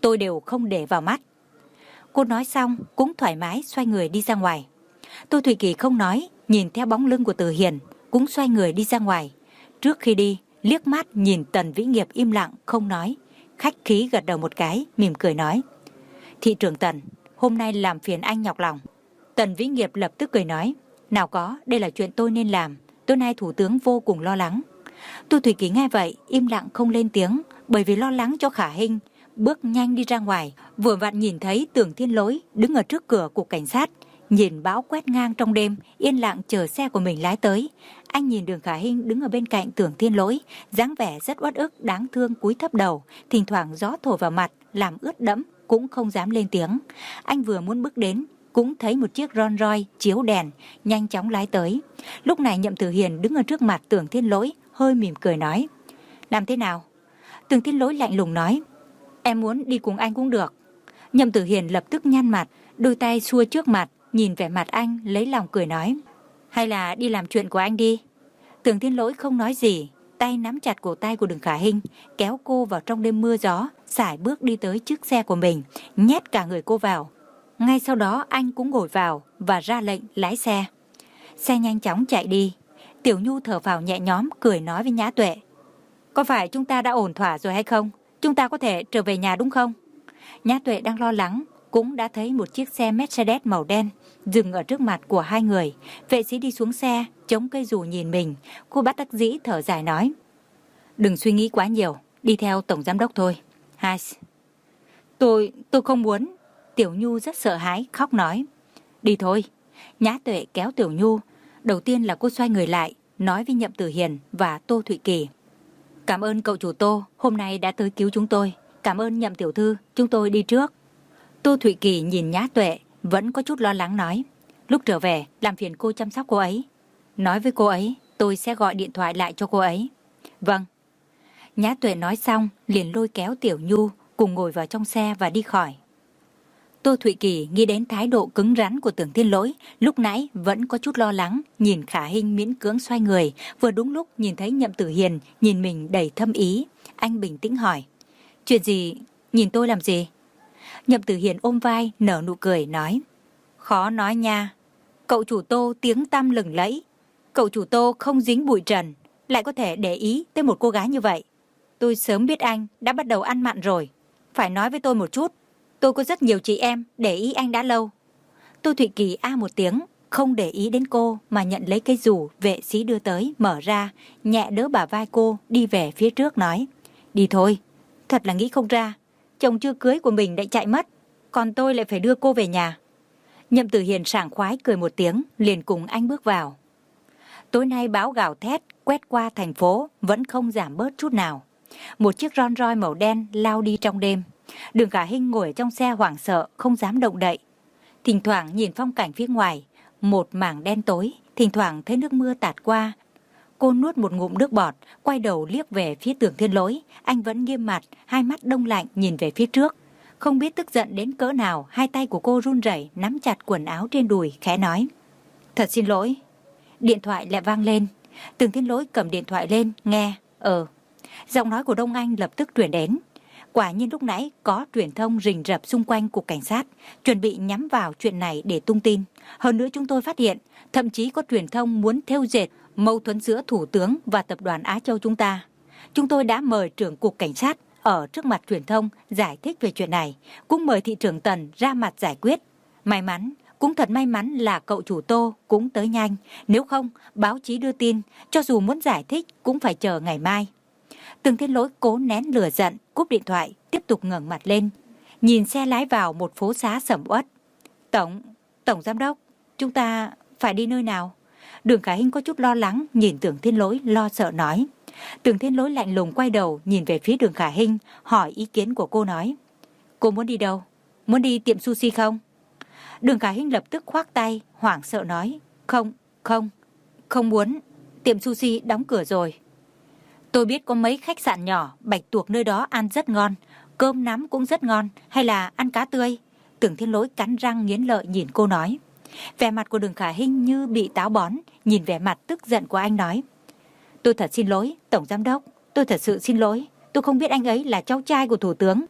tôi đều không để vào mắt. Cô nói xong cũng thoải mái xoay người đi ra ngoài. Tô Thụy Kỳ không nói, nhìn theo bóng lưng của Từ Hiền, cũng xoay người đi ra ngoài. Trước khi đi, liếc mắt nhìn Tần Vĩ Nghiệp im lặng không nói, khách khí gật đầu một cái, mỉm cười nói: Thị trưởng Tần, hôm nay làm phiền anh nhọc lòng. Tần Vĩ Nghiệp lập tức cười nói: Nào có, đây là chuyện tôi nên làm. Tối nay thủ tướng vô cùng lo lắng. Tô Thụy Kỳ nghe vậy im lặng không lên tiếng, bởi vì lo lắng cho Khả Hinh. Bước nhanh đi ra ngoài, vừa vặn nhìn thấy Tưởng Thiên Lỗi đứng ở trước cửa cục cảnh sát, nhìn bão quét ngang trong đêm, yên lặng chờ xe của mình lái tới. Anh nhìn Đường Khả Hinh đứng ở bên cạnh Tưởng Thiên Lỗi, dáng vẻ rất uất ức đáng thương, cúi thấp đầu, thỉnh thoảng gió thổi vào mặt làm ướt đẫm, cũng không dám lên tiếng. Anh vừa muốn bước đến, cũng thấy một chiếc Rolls Royce chiếu đèn nhanh chóng lái tới. Lúc này Nhậm Tử Hiền đứng ở trước mặt Tưởng Thiên Lỗi, hơi mỉm cười nói: Làm thế nào? Tưởng Thiên Lỗi lạnh lùng nói: Em muốn đi cùng anh cũng được. Nhậm Tử Hiền lập tức nhăn mặt, đôi tay xua trước mặt, nhìn vẻ mặt anh lấy lòng cười nói: Hay là đi làm chuyện của anh đi. Tưởng Thiên Lỗi không nói gì, tay nắm chặt cổ tay của Đường Khả Hinh, kéo cô vào trong đêm mưa gió, sải bước đi tới trước xe của mình, nhét cả người cô vào. Ngay sau đó anh cũng ngồi vào và ra lệnh lái xe. Xe nhanh chóng chạy đi. Tiểu Nhu thở phào nhẹ nhõm, cười nói với Nhã Tuệ: Có phải chúng ta đã ổn thỏa rồi hay không? Chúng ta có thể trở về nhà đúng không? Nhã Tuệ đang lo lắng, cũng đã thấy một chiếc xe Mercedes màu đen dừng ở trước mặt của hai người. Vệ sĩ đi xuống xe, chống cây dù nhìn mình. Cô bất đắc dĩ thở dài nói: Đừng suy nghĩ quá nhiều, đi theo tổng giám đốc thôi. Hai, Tôi, tôi không muốn. Tiểu Nhu rất sợ hãi, khóc nói: Đi thôi. Nhã Tuệ kéo Tiểu Nhu. Đầu tiên là cô xoay người lại, nói với Nhậm Tử Hiền và Tô Thụy Kỳ: Cảm ơn cậu chủ Tô, hôm nay đã tới cứu chúng tôi. Cảm ơn Nhậm tiểu thư, chúng tôi đi trước. Tô Thụy Kỳ nhìn Nhã Tuệ, vẫn có chút lo lắng nói: Lúc trở về, làm phiền cô chăm sóc cô ấy. Nói với cô ấy, tôi sẽ gọi điện thoại lại cho cô ấy. Vâng. Nhã Tuệ nói xong, liền lôi kéo Tiểu Nhu, cùng ngồi vào trong xe và đi khỏi. Tô Thụy Kỳ nghĩ đến thái độ cứng rắn của Tưởng Thiên Lỗi, lúc nãy vẫn có chút lo lắng, nhìn Khả Hinh miễn cưỡng xoay người, vừa đúng lúc nhìn thấy Nhậm Tử Hiền nhìn mình đầy thâm ý. Anh bình tĩnh hỏi: Chuyện gì? Nhìn tôi làm gì? Nhậm Tử Hiền ôm vai, nở nụ cười, nói: Khó nói nha. Cậu chủ Tô tiếng tăm lừng lẫy. Cậu chủ Tô không dính bụi trần, lại có thể để ý tới một cô gái như vậy. Tôi sớm biết anh đã bắt đầu ăn mặn rồi. Phải nói với tôi một chút. Tôi có rất nhiều chị em để ý anh đã lâu. Tô Thụy Kỳ a một tiếng, không để ý đến cô mà nhận lấy cây dù vệ sĩ đưa tới, mở ra, nhẹ đỡ bả vai cô đi về phía trước, nói: Đi thôi. Thật là nghĩ không ra, chồng chưa cưới của mình đã chạy mất, còn tôi lại phải đưa cô về nhà. Nhậm Tử Hiền sảng khoái cười một tiếng, liền cùng anh bước vào. Tối nay bão gào thét quét qua thành phố vẫn không giảm bớt chút nào. Một chiếc Rolls Royce màu đen lao đi trong đêm. Đường Khả Hinh ngồi trong xe hoảng sợ, không dám động đậy. Thỉnh thoảng nhìn phong cảnh phía ngoài, một mảng đen tối, thỉnh thoảng thấy nước mưa tạt qua. Cô nuốt một ngụm nước bọt, quay đầu liếc về phía Tưởng Thiên Lỗi. Anh vẫn nghiêm mặt, hai mắt đông lạnh nhìn về phía trước. Không biết tức giận đến cỡ nào, hai tay của cô run rẩy nắm chặt quần áo trên đùi, khẽ nói: Thật xin lỗi. Điện thoại lại vang lên. Tưởng Thiên Lỗi cầm điện thoại lên, nghe. Ờ. Giọng nói của Đông Anh lập tức truyền đến. Quả nhiên lúc nãy có truyền thông rình rập xung quanh cục cảnh sát, chuẩn bị nhắm vào chuyện này để tung tin. Hơn nữa chúng tôi phát hiện, thậm chí có truyền thông muốn thêu dệt mâu thuẫn giữa thủ tướng và tập đoàn Á Châu chúng ta. Chúng tôi đã mời trưởng cục cảnh sát ở trước mặt truyền thông giải thích về chuyện này, cũng mời thị trưởng Tần ra mặt giải quyết. May mắn, cũng thật may mắn là cậu chủ Tô cũng tới nhanh, nếu không báo chí đưa tin, cho dù muốn giải thích cũng phải chờ ngày mai. Tưởng Thiên Lỗi cố nén lửa giận, cúp điện thoại, tiếp tục ngẩng mặt lên, nhìn xe lái vào một phố xá sầm uất. Tổng, Tổng Giám đốc, chúng ta phải đi nơi nào? Đường Khả Hinh có chút lo lắng, nhìn Tưởng Thiên Lỗi lo sợ nói. Tưởng Thiên Lỗi lạnh lùng quay đầu, nhìn về phía Đường Khả Hinh, hỏi ý kiến của cô, nói: Cô muốn đi đâu? Muốn đi tiệm sushi không? Đường Khả Hinh lập tức khoác tay, hoảng sợ nói: Không, không, không muốn, tiệm sushi đóng cửa rồi. Tôi biết có mấy khách sạn nhỏ, bạch tuộc nơi đó ăn rất ngon, cơm nắm cũng rất ngon, hay là ăn cá tươi? Tưởng Thiên Lỗi cắn răng nghiến lợi nhìn cô nói. Vẻ mặt của Đường Khả Hinh như bị táo bón, nhìn vẻ mặt tức giận của anh nói: Tôi thật xin lỗi, Tổng Giám đốc, tôi thật sự xin lỗi, tôi không biết anh ấy là cháu trai của Thủ tướng.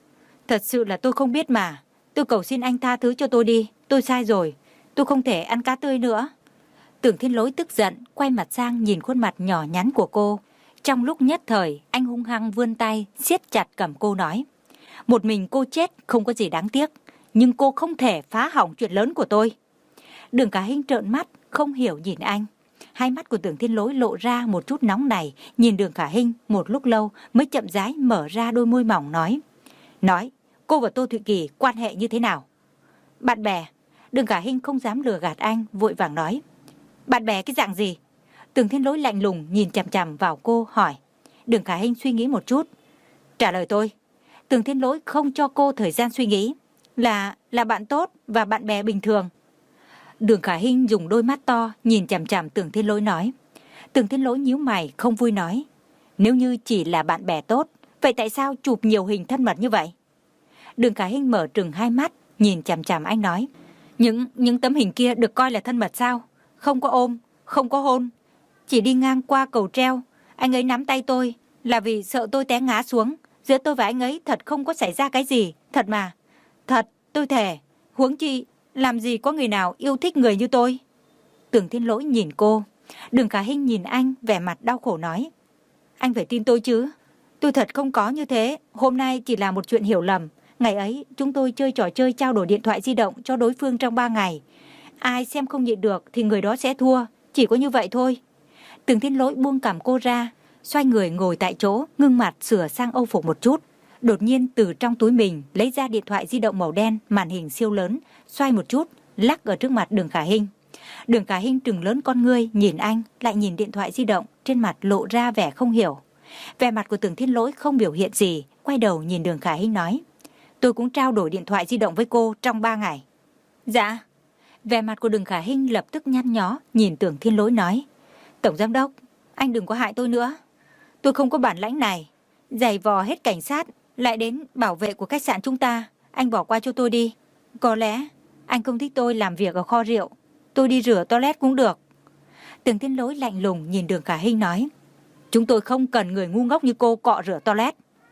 Thật sự là tôi không biết mà. Tôi cầu xin anh tha thứ cho tôi đi. Tôi sai rồi. Tôi không thể ăn cá tươi nữa. Tưởng Thiên Lỗi tức giận, quay mặt sang nhìn khuôn mặt nhỏ nhắn của cô. Trong lúc nhất thời, anh hung hăng vươn tay, siết chặt cầm cô nói. Một mình cô chết không có gì đáng tiếc, nhưng cô không thể phá hỏng chuyện lớn của tôi. Đường Khả Hinh trợn mắt, không hiểu nhìn anh. Hai mắt của Tưởng Thiên Lỗi lộ ra một chút nóng nảy, nhìn Đường Khả Hinh một lúc lâu mới chậm rãi mở ra đôi môi mỏng nói. Nói, cô và Tô Thụy Kỳ quan hệ như thế nào? Bạn bè. Đường Khả Hinh không dám lừa gạt anh, vội vàng nói. Bạn bè cái dạng gì? Tưởng Thiên Lỗi lạnh lùng nhìn chằm chằm vào cô hỏi. Đường Khả Hinh suy nghĩ một chút. Trả lời tôi. Tưởng Thiên Lỗi không cho cô thời gian suy nghĩ. Là, là bạn tốt và bạn bè bình thường. Đường Khả Hinh dùng đôi mắt to nhìn chằm chằm Tưởng Thiên Lỗi nói. Tưởng Thiên Lỗi nhíu mày không vui nói. Nếu như chỉ là bạn bè tốt, vậy tại sao chụp nhiều hình thân mật như vậy? Đường Khả Hinh mở trừng hai mắt nhìn chằm chằm anh nói. Những, những tấm hình kia được coi là thân mật sao? Không có ôm, không có hôn. Chỉ đi ngang qua cầu treo, anh ấy nắm tay tôi là vì sợ tôi té ngã xuống. Giữa tôi và anh ấy thật không có xảy ra cái gì. Thật mà. Thật, tôi thề. Huống chi, làm gì có người nào yêu thích người như tôi. Tưởng Thiên Lỗi nhìn cô. Đường Khả Hinh nhìn anh vẻ mặt đau khổ nói. Anh phải tin tôi chứ. Tôi thật không có như thế. Hôm nay chỉ là một chuyện hiểu lầm. Ngày ấy chúng tôi chơi trò chơi trao đổi điện thoại di động cho đối phương trong ba ngày. Ai xem không nhịn được thì người đó sẽ thua. Chỉ có như vậy thôi. Tưởng Thiên Lỗi buông cằm cô ra, xoay người ngồi tại chỗ, ngưng mặt sửa sang âu phục một chút. Đột nhiên từ trong túi mình lấy ra điện thoại di động màu đen, màn hình siêu lớn, xoay một chút, lắc ở trước mặt Đường Khả Hinh. Đường Khả Hinh trừng lớn con ngươi, nhìn anh, lại nhìn điện thoại di động, trên mặt lộ ra vẻ không hiểu. Vẻ mặt của Tưởng Thiên Lỗi không biểu hiện gì, quay đầu nhìn Đường Khả Hinh nói. Tôi cũng trao đổi điện thoại di động với cô trong ba ngày. Dạ. Vẻ mặt của Đường Khả Hinh lập tức nhăn nhó, nhìn Tưởng Thiên Lỗi nói. Tổng giám đốc, anh đừng có hại tôi nữa. Tôi không có bản lãnh này. Giày vò hết cảnh sát, lại đến bảo vệ của khách sạn chúng ta. Anh bỏ qua cho tôi đi. Có lẽ anh không thích tôi làm việc ở kho rượu. Tôi đi rửa toilet cũng được. Tưởng Thiên Lỗi lạnh lùng nhìn Đường Khả Hinh nói. Chúng tôi không cần người ngu ngốc như cô cọ rửa toilet.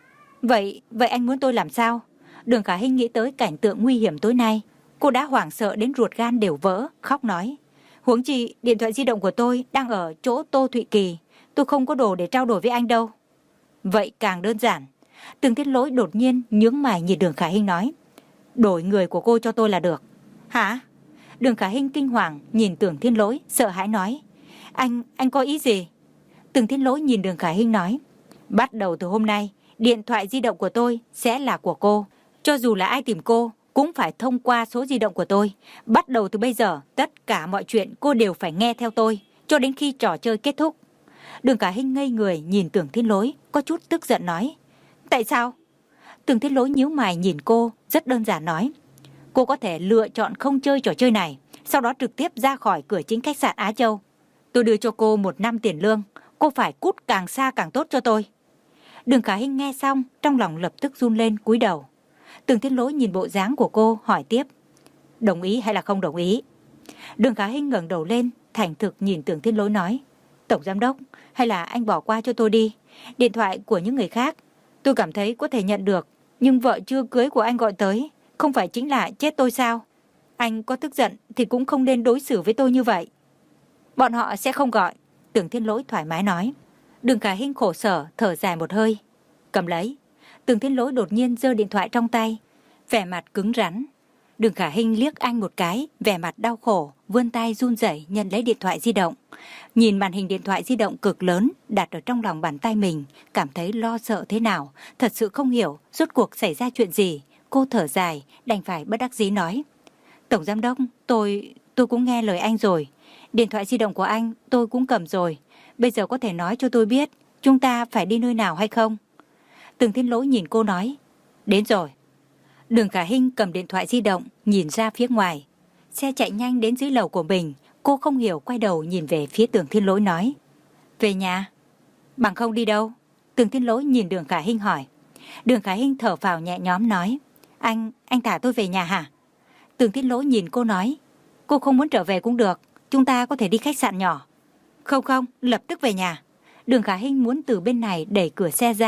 Vậy, vậy anh muốn tôi làm sao? Đường Khả Hinh nghĩ tới cảnh tượng nguy hiểm tối nay. Cô đã hoảng sợ đến ruột gan đều vỡ, khóc nói. Huống chi, điện thoại di động của tôi đang ở chỗ Tô Thụy Kỳ. Tôi không có đồ để trao đổi với anh đâu. Vậy càng đơn giản. Tưởng Thiên Lỗi đột nhiên nhướng mày nhìn Đường Khả Hinh nói. Đổi người của cô cho tôi là được. Hả? Đường Khả Hinh kinh hoàng nhìn Tưởng Thiên Lỗi, sợ hãi nói. Anh, anh có ý gì? Tưởng Thiên Lỗi nhìn Đường Khả Hinh nói. Bắt đầu từ hôm nay, điện thoại di động của tôi sẽ là của cô. Cho dù là ai tìm cô, cũng phải thông qua số di động của tôi. Bắt đầu từ bây giờ, tất cả mọi chuyện cô đều phải nghe theo tôi, cho đến khi trò chơi kết thúc. Đường Khả Hinh ngây người nhìn Tưởng Thiên Lỗi, có chút tức giận nói. Tại sao? Tưởng Thiên Lỗi nhíu mày nhìn cô, rất đơn giản nói. Cô có thể lựa chọn không chơi trò chơi này, sau đó trực tiếp ra khỏi cửa chính khách sạn Á Châu. Tôi đưa cho cô một năm tiền lương, cô phải cút càng xa càng tốt cho tôi. Đường Khả Hinh nghe xong, trong lòng lập tức run lên cúi đầu. Tưởng Thiên Lỗi nhìn bộ dáng của cô, hỏi tiếp. Đồng ý hay là không đồng ý? Đường Khả Hinh ngẩng đầu lên, thành thực nhìn Tưởng Thiên Lỗi nói. Tổng giám đốc, hay là anh bỏ qua cho tôi đi. Điện thoại của những người khác, tôi cảm thấy có thể nhận được. Nhưng vợ chưa cưới của anh gọi tới, không phải chính là chết tôi sao? Anh có tức giận thì cũng không nên đối xử với tôi như vậy. Bọn họ sẽ không gọi. Tưởng Thiên Lỗi thoải mái nói. Đường Khả Hinh khổ sở, thở dài một hơi. Cầm lấy. Tưởng Thiên Lỗi đột nhiên giơ điện thoại trong tay, vẻ mặt cứng rắn. Đường Khả Hinh liếc anh một cái, vẻ mặt đau khổ, vươn tay run rẩy nhận lấy điện thoại di động. Nhìn màn hình điện thoại di động cực lớn đặt ở trong lòng bàn tay mình, cảm thấy lo sợ thế nào, thật sự không hiểu rốt cuộc xảy ra chuyện gì. Cô thở dài, đành phải bất đắc dĩ nói. Tổng giám đốc, tôi, tôi cũng nghe lời anh rồi. Điện thoại di động của anh tôi cũng cầm rồi. Bây giờ có thể nói cho tôi biết chúng ta phải đi nơi nào hay không? Tưởng Thiên Lỗi nhìn cô nói. Đến rồi. Đường Khả Hinh cầm điện thoại di động, nhìn ra phía ngoài. Xe chạy nhanh đến dưới lầu của mình. Cô không hiểu quay đầu nhìn về phía Tưởng Thiên Lỗi nói. Về nhà. Bằng không đi đâu? Tưởng Thiên Lỗi nhìn Đường Khả Hinh hỏi. Đường Khả Hinh thở phào nhẹ nhõm nói. Anh, anh thả tôi về nhà hả? Tưởng Thiên Lỗi nhìn cô nói. Cô không muốn trở về cũng được. Chúng ta có thể đi khách sạn nhỏ. Không không, lập tức về nhà. Đường Khả Hinh muốn từ bên này đẩy cửa xe ra,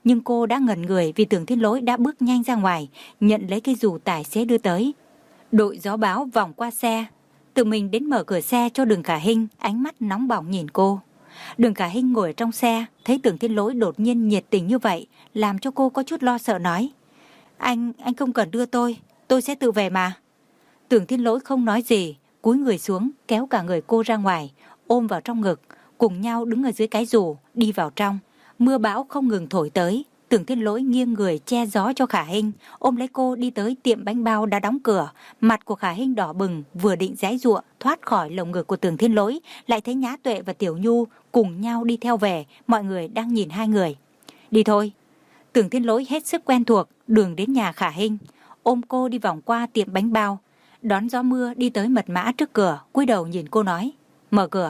nhưng cô đã ngẩn người vì Tưởng Thiên Lỗi đã bước nhanh ra ngoài, nhận lấy cái dù tài xế đưa tới. Đội gió báo vòng qua xe, tự mình đến mở cửa xe cho Đường Khả Hinh, ánh mắt nóng bỏng nhìn cô. Đường Khả Hinh ngồi trong xe, thấy Tưởng Thiên Lỗi đột nhiên nhiệt tình như vậy, làm cho cô có chút lo sợ nói: Anh, anh không cần đưa tôi, tôi sẽ tự về mà. Tưởng Thiên Lỗi không nói gì, cúi người xuống, kéo cả người cô ra ngoài, ôm vào trong ngực, cùng nhau đứng ở dưới cái dù, đi vào trong. Mưa bão không ngừng thổi tới, Tưởng Thiên Lỗi nghiêng người che gió cho Khả Hinh, ôm lấy cô đi tới tiệm bánh bao đã đóng cửa. Mặt của Khả Hinh đỏ bừng, vừa định giãy giụa thoát khỏi lồng ngực của Tưởng Thiên Lỗi, lại thấy Nhã Tuệ và Tiểu Nhu cùng nhau đi theo về, mọi người đang nhìn hai người. Đi thôi. Tưởng Thiên Lỗi hết sức quen thuộc đường đến nhà Khả Hinh, ôm cô đi vòng qua tiệm bánh bao, đón gió mưa đi tới mật mã trước cửa, cúi đầu nhìn cô nói: Mở cửa.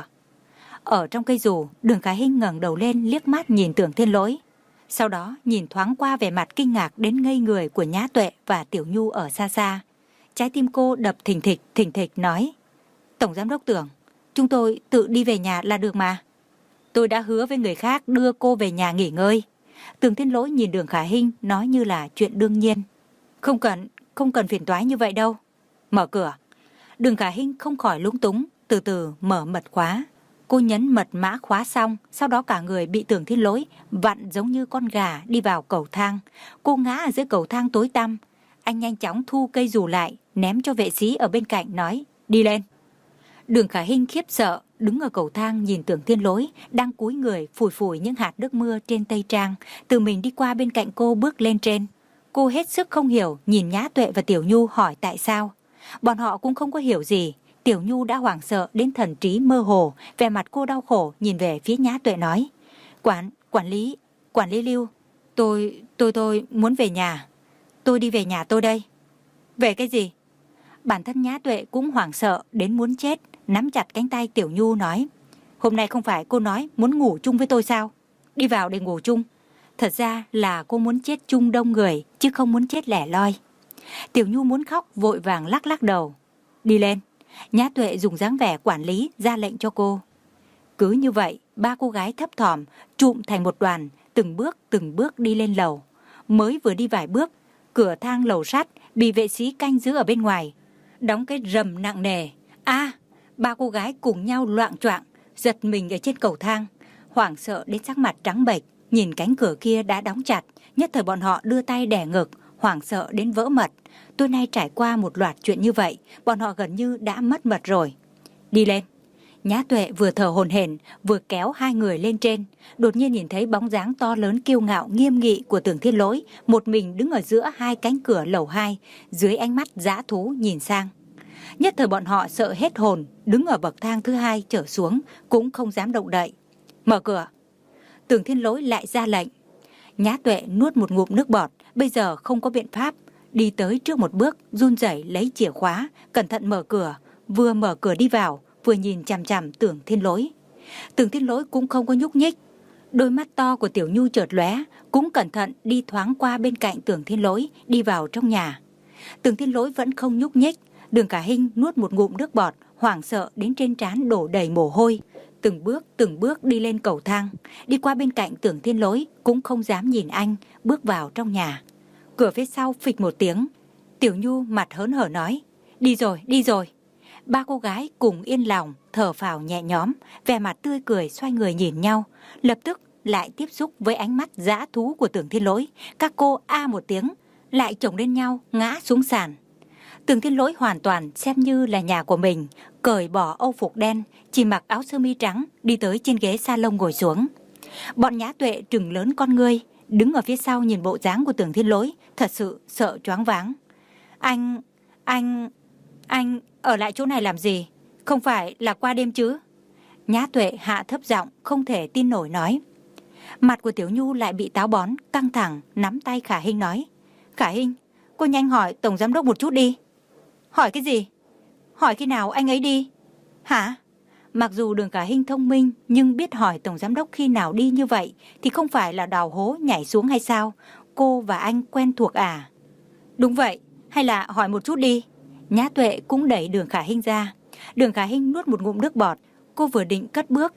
Ở trong cây dù, Đường Khả Hinh ngẩng đầu lên liếc mắt nhìn Tưởng Thiên Lỗi, sau đó nhìn thoáng qua vẻ mặt kinh ngạc đến ngây người của Nhã Tuệ và Tiểu Nhu ở xa xa. Trái tim cô đập thình thịch thình thịch nói: Tổng giám đốc Tưởng, chúng tôi tự đi về nhà là được mà. Tôi đã hứa với người khác đưa cô về nhà nghỉ ngơi. Tưởng Thiên Lỗi nhìn Đường Khả Hinh nói như là chuyện đương nhiên. Không cần, không cần phiền toái như vậy đâu. Mở cửa. Đường Khả Hinh không khỏi lúng túng, từ từ mở mật khóa. Cô nhấn mật mã khóa xong, sau đó cả người bị Tưởng Thiên Lỗi vặn giống như con gà đi vào cầu thang. Cô ngã ở dưới cầu thang tối tăm. Anh nhanh chóng thu cây dù lại, ném cho vệ sĩ ở bên cạnh nói: Đi lên. Đường Khả Hinh khiếp sợ, đứng ở cầu thang nhìn Tưởng Thiên Lỗi đang cúi người phủi phủi những hạt nước mưa trên tây trang, tự mình đi qua bên cạnh cô bước lên trên. Cô hết sức không hiểu, nhìn Nhã Tuệ và Tiểu Nhu hỏi tại sao. Bọn họ cũng không có hiểu gì. Tiểu Nhu đã hoảng sợ đến thần trí mơ hồ, vẻ mặt cô đau khổ nhìn về phía Nhã Tuệ nói: Quản, quản lý, quản lý Lưu, tôi, tôi, tôi muốn về nhà. Tôi đi về nhà tôi đây. Về cái gì? Bản thân Nhã Tuệ cũng hoảng sợ đến muốn chết, nắm chặt cánh tay Tiểu Nhu nói: Hôm nay không phải cô nói muốn ngủ chung với tôi sao? Đi vào để ngủ chung. Thật ra là cô muốn chết chung đông người, chứ không muốn chết lẻ loi. Tiểu Nhu muốn khóc, vội vàng lắc lắc đầu. Đi lên. Nhã Tuệ dùng dáng vẻ quản lý ra lệnh cho cô. Cứ như vậy, ba cô gái thấp thỏm chụm thành một đoàn, từng bước từng bước đi lên lầu. Mới vừa đi vài bước, cửa thang lầu sắt bị vệ sĩ canh giữ ở bên ngoài, đóng cái rầm nặng nề. A, ba cô gái cùng nhau loạng choạng giật mình ở trên cầu thang, hoảng sợ đến sắc mặt trắng bệch, nhìn cánh cửa kia đã đóng chặt. Nhất thời bọn họ đưa tay đè ngực, hoảng sợ đến vỡ mật. Tối nay trải qua một loạt chuyện như vậy, bọn họ gần như đã mất mật rồi. Đi lên. Nhã Tuệ vừa thở hổn hển vừa kéo hai người lên trên, đột nhiên nhìn thấy bóng dáng to lớn kiêu ngạo nghiêm nghị của Tưởng Thiên Lỗi, một mình đứng ở giữa hai cánh cửa lầu hai, dưới ánh mắt dã thú nhìn sang. Nhất thời bọn họ sợ hết hồn, đứng ở bậc thang thứ hai trở xuống, cũng không dám động đậy. Mở cửa. Tưởng Thiên Lỗi lại ra lệnh. Nhã Tuệ nuốt một ngụm nước bọt, bây giờ không có biện pháp, đi tới trước một bước, run rẩy lấy chìa khóa, cẩn thận mở cửa, vừa mở cửa đi vào, vừa nhìn chằm chằm Tưởng Thiên Lỗi. Tưởng Thiên Lỗi cũng không có nhúc nhích. Đôi mắt to của Tiểu Nhu chợt lóe, cũng cẩn thận đi thoáng qua bên cạnh Tưởng Thiên Lỗi, đi vào trong nhà. Tưởng Thiên Lỗi vẫn không nhúc nhích. Đường Khả Hinh nuốt một ngụm nước bọt, hoảng sợ đến trên trán đổ đầy mồ hôi. Từng bước từng bước đi lên cầu thang, đi qua bên cạnh Tưởng Thiên Lỗi, cũng không dám nhìn anh, bước vào trong nhà. Cửa phía sau phịch một tiếng. Tiểu Nhu mặt hớn hở nói: Đi rồi, đi rồi. Ba cô gái cùng yên lòng, thở phào nhẹ nhõm, vẻ mặt tươi cười xoay người nhìn nhau. Lập tức lại tiếp xúc với ánh mắt dã thú của Tưởng Thiên Lỗi. Các cô a một tiếng, lại chồng lên nhau, ngã xuống sàn. Tưởng Thiên Lỗi hoàn toàn xem như là nhà của mình, cởi bỏ âu phục đen, chỉ mặc áo sơ mi trắng, đi tới trên ghế salon ngồi xuống. Bọn Nhã Tuệ trừng lớn con ngươi, đứng ở phía sau nhìn bộ dáng của Tưởng Thiên Lỗi, thật sự sợ choáng váng. Anh, anh, anh ở lại chỗ này làm gì? Không phải là qua đêm chứ? Nhã Tuệ hạ thấp giọng, không thể tin nổi nói. Mặt của Tiểu Nhu lại bị táo bón, căng thẳng, nắm tay Khả Hinh nói: Khả Hinh, cô nhanh hỏi tổng giám đốc một chút đi. Hỏi cái gì? Hỏi khi nào anh ấy đi? Hả? Mặc dù Đường Khả Hinh thông minh, nhưng biết hỏi tổng giám đốc khi nào đi như vậy thì không phải là đào hố nhảy xuống hay sao? Cô và anh quen thuộc à? Đúng vậy, hay là hỏi một chút đi. Nhã Tuệ cũng đẩy Đường Khả Hinh ra. Đường Khả Hinh nuốt một ngụm nước bọt. Cô vừa định cất bước,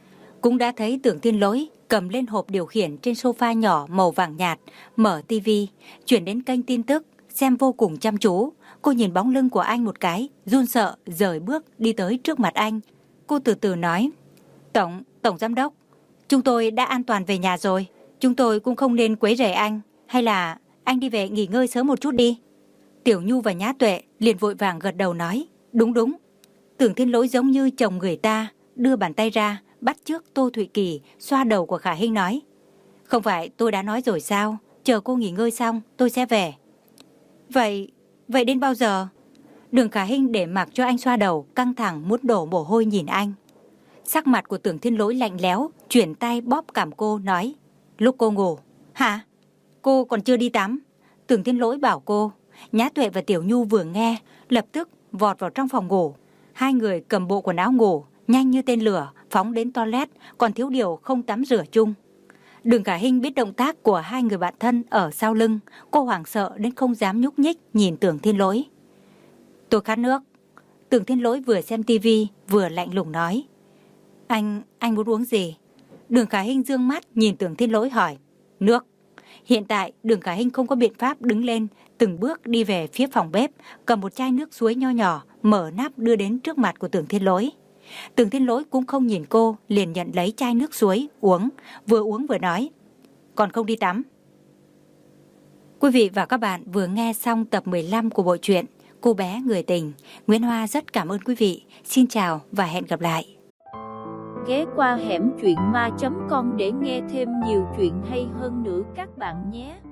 cũng đã thấy Tưởng Thiên Lỗi cầm lên hộp điều khiển trên sofa nhỏ màu vàng nhạt, mở tivi, chuyển đến kênh tin tức, xem vô cùng chăm chú. Cô nhìn bóng lưng của anh một cái, run sợ, rời bước đi tới trước mặt anh. Cô từ từ nói, Tổng, Tổng Giám đốc, chúng tôi đã an toàn về nhà rồi. Chúng tôi cũng không nên quấy rầy anh. Hay là anh đi về nghỉ ngơi sớm một chút đi. Tiểu Nhu và Nhã Tuệ liền vội vàng gật đầu nói, đúng đúng. Tưởng Thiên Lỗi giống như chồng người ta, đưa bàn tay ra, bắt chước Tô Thụy Kỳ, xoa đầu của Khả Hinh nói, không phải tôi đã nói rồi sao, chờ cô nghỉ ngơi xong tôi sẽ về. Vậy, vậy đến bao giờ? Đường Khả Hinh để mặc cho anh xoa đầu, căng thẳng muốn đổ mồ hôi nhìn anh. Sắc mặt của Tưởng Thiên Lỗi lạnh lẽo, chuyển tay bóp cằm cô nói, lúc cô ngủ. Hả? Cô còn chưa đi tắm? Tưởng Thiên Lỗi bảo cô. Nhã Tuệ và Tiểu Nhu vừa nghe, lập tức vọt vào trong phòng ngủ. Hai người cầm bộ quần áo ngủ, nhanh như tên lửa, phóng đến toilet, còn thiếu điều không tắm rửa chung. Đường Khả Hinh biết động tác của hai người bạn thân ở sau lưng, cô hoảng sợ đến không dám nhúc nhích nhìn Tưởng Thiên Lỗi. Tôi khát nước. Tưởng Thiên Lỗi vừa xem tivi vừa lạnh lùng nói. Anh, anh muốn uống gì? Đường Khả Hinh dương mắt nhìn Tưởng Thiên Lỗi hỏi. Nước. Hiện tại Đường Khả Hinh không có biện pháp đứng lên, từng bước đi về phía phòng bếp, cầm một chai nước suối nho nhỏ, mở nắp đưa đến trước mặt của Tưởng Thiên Lỗi. Tưởng Thiên Lỗi cũng không nhìn cô, liền nhận lấy chai nước suối, uống, vừa uống vừa nói. Còn không đi tắm. Quý vị và các bạn vừa nghe xong tập mười lăm của bộ truyện Cô bé người tình. Nguyễn Hoa rất cảm ơn quý vị. Xin chào và hẹn gặp lại. Ghé qua hẻm truyện ma chấm com để nghe thêm nhiều chuyện hay hơn nữa các bạn nhé.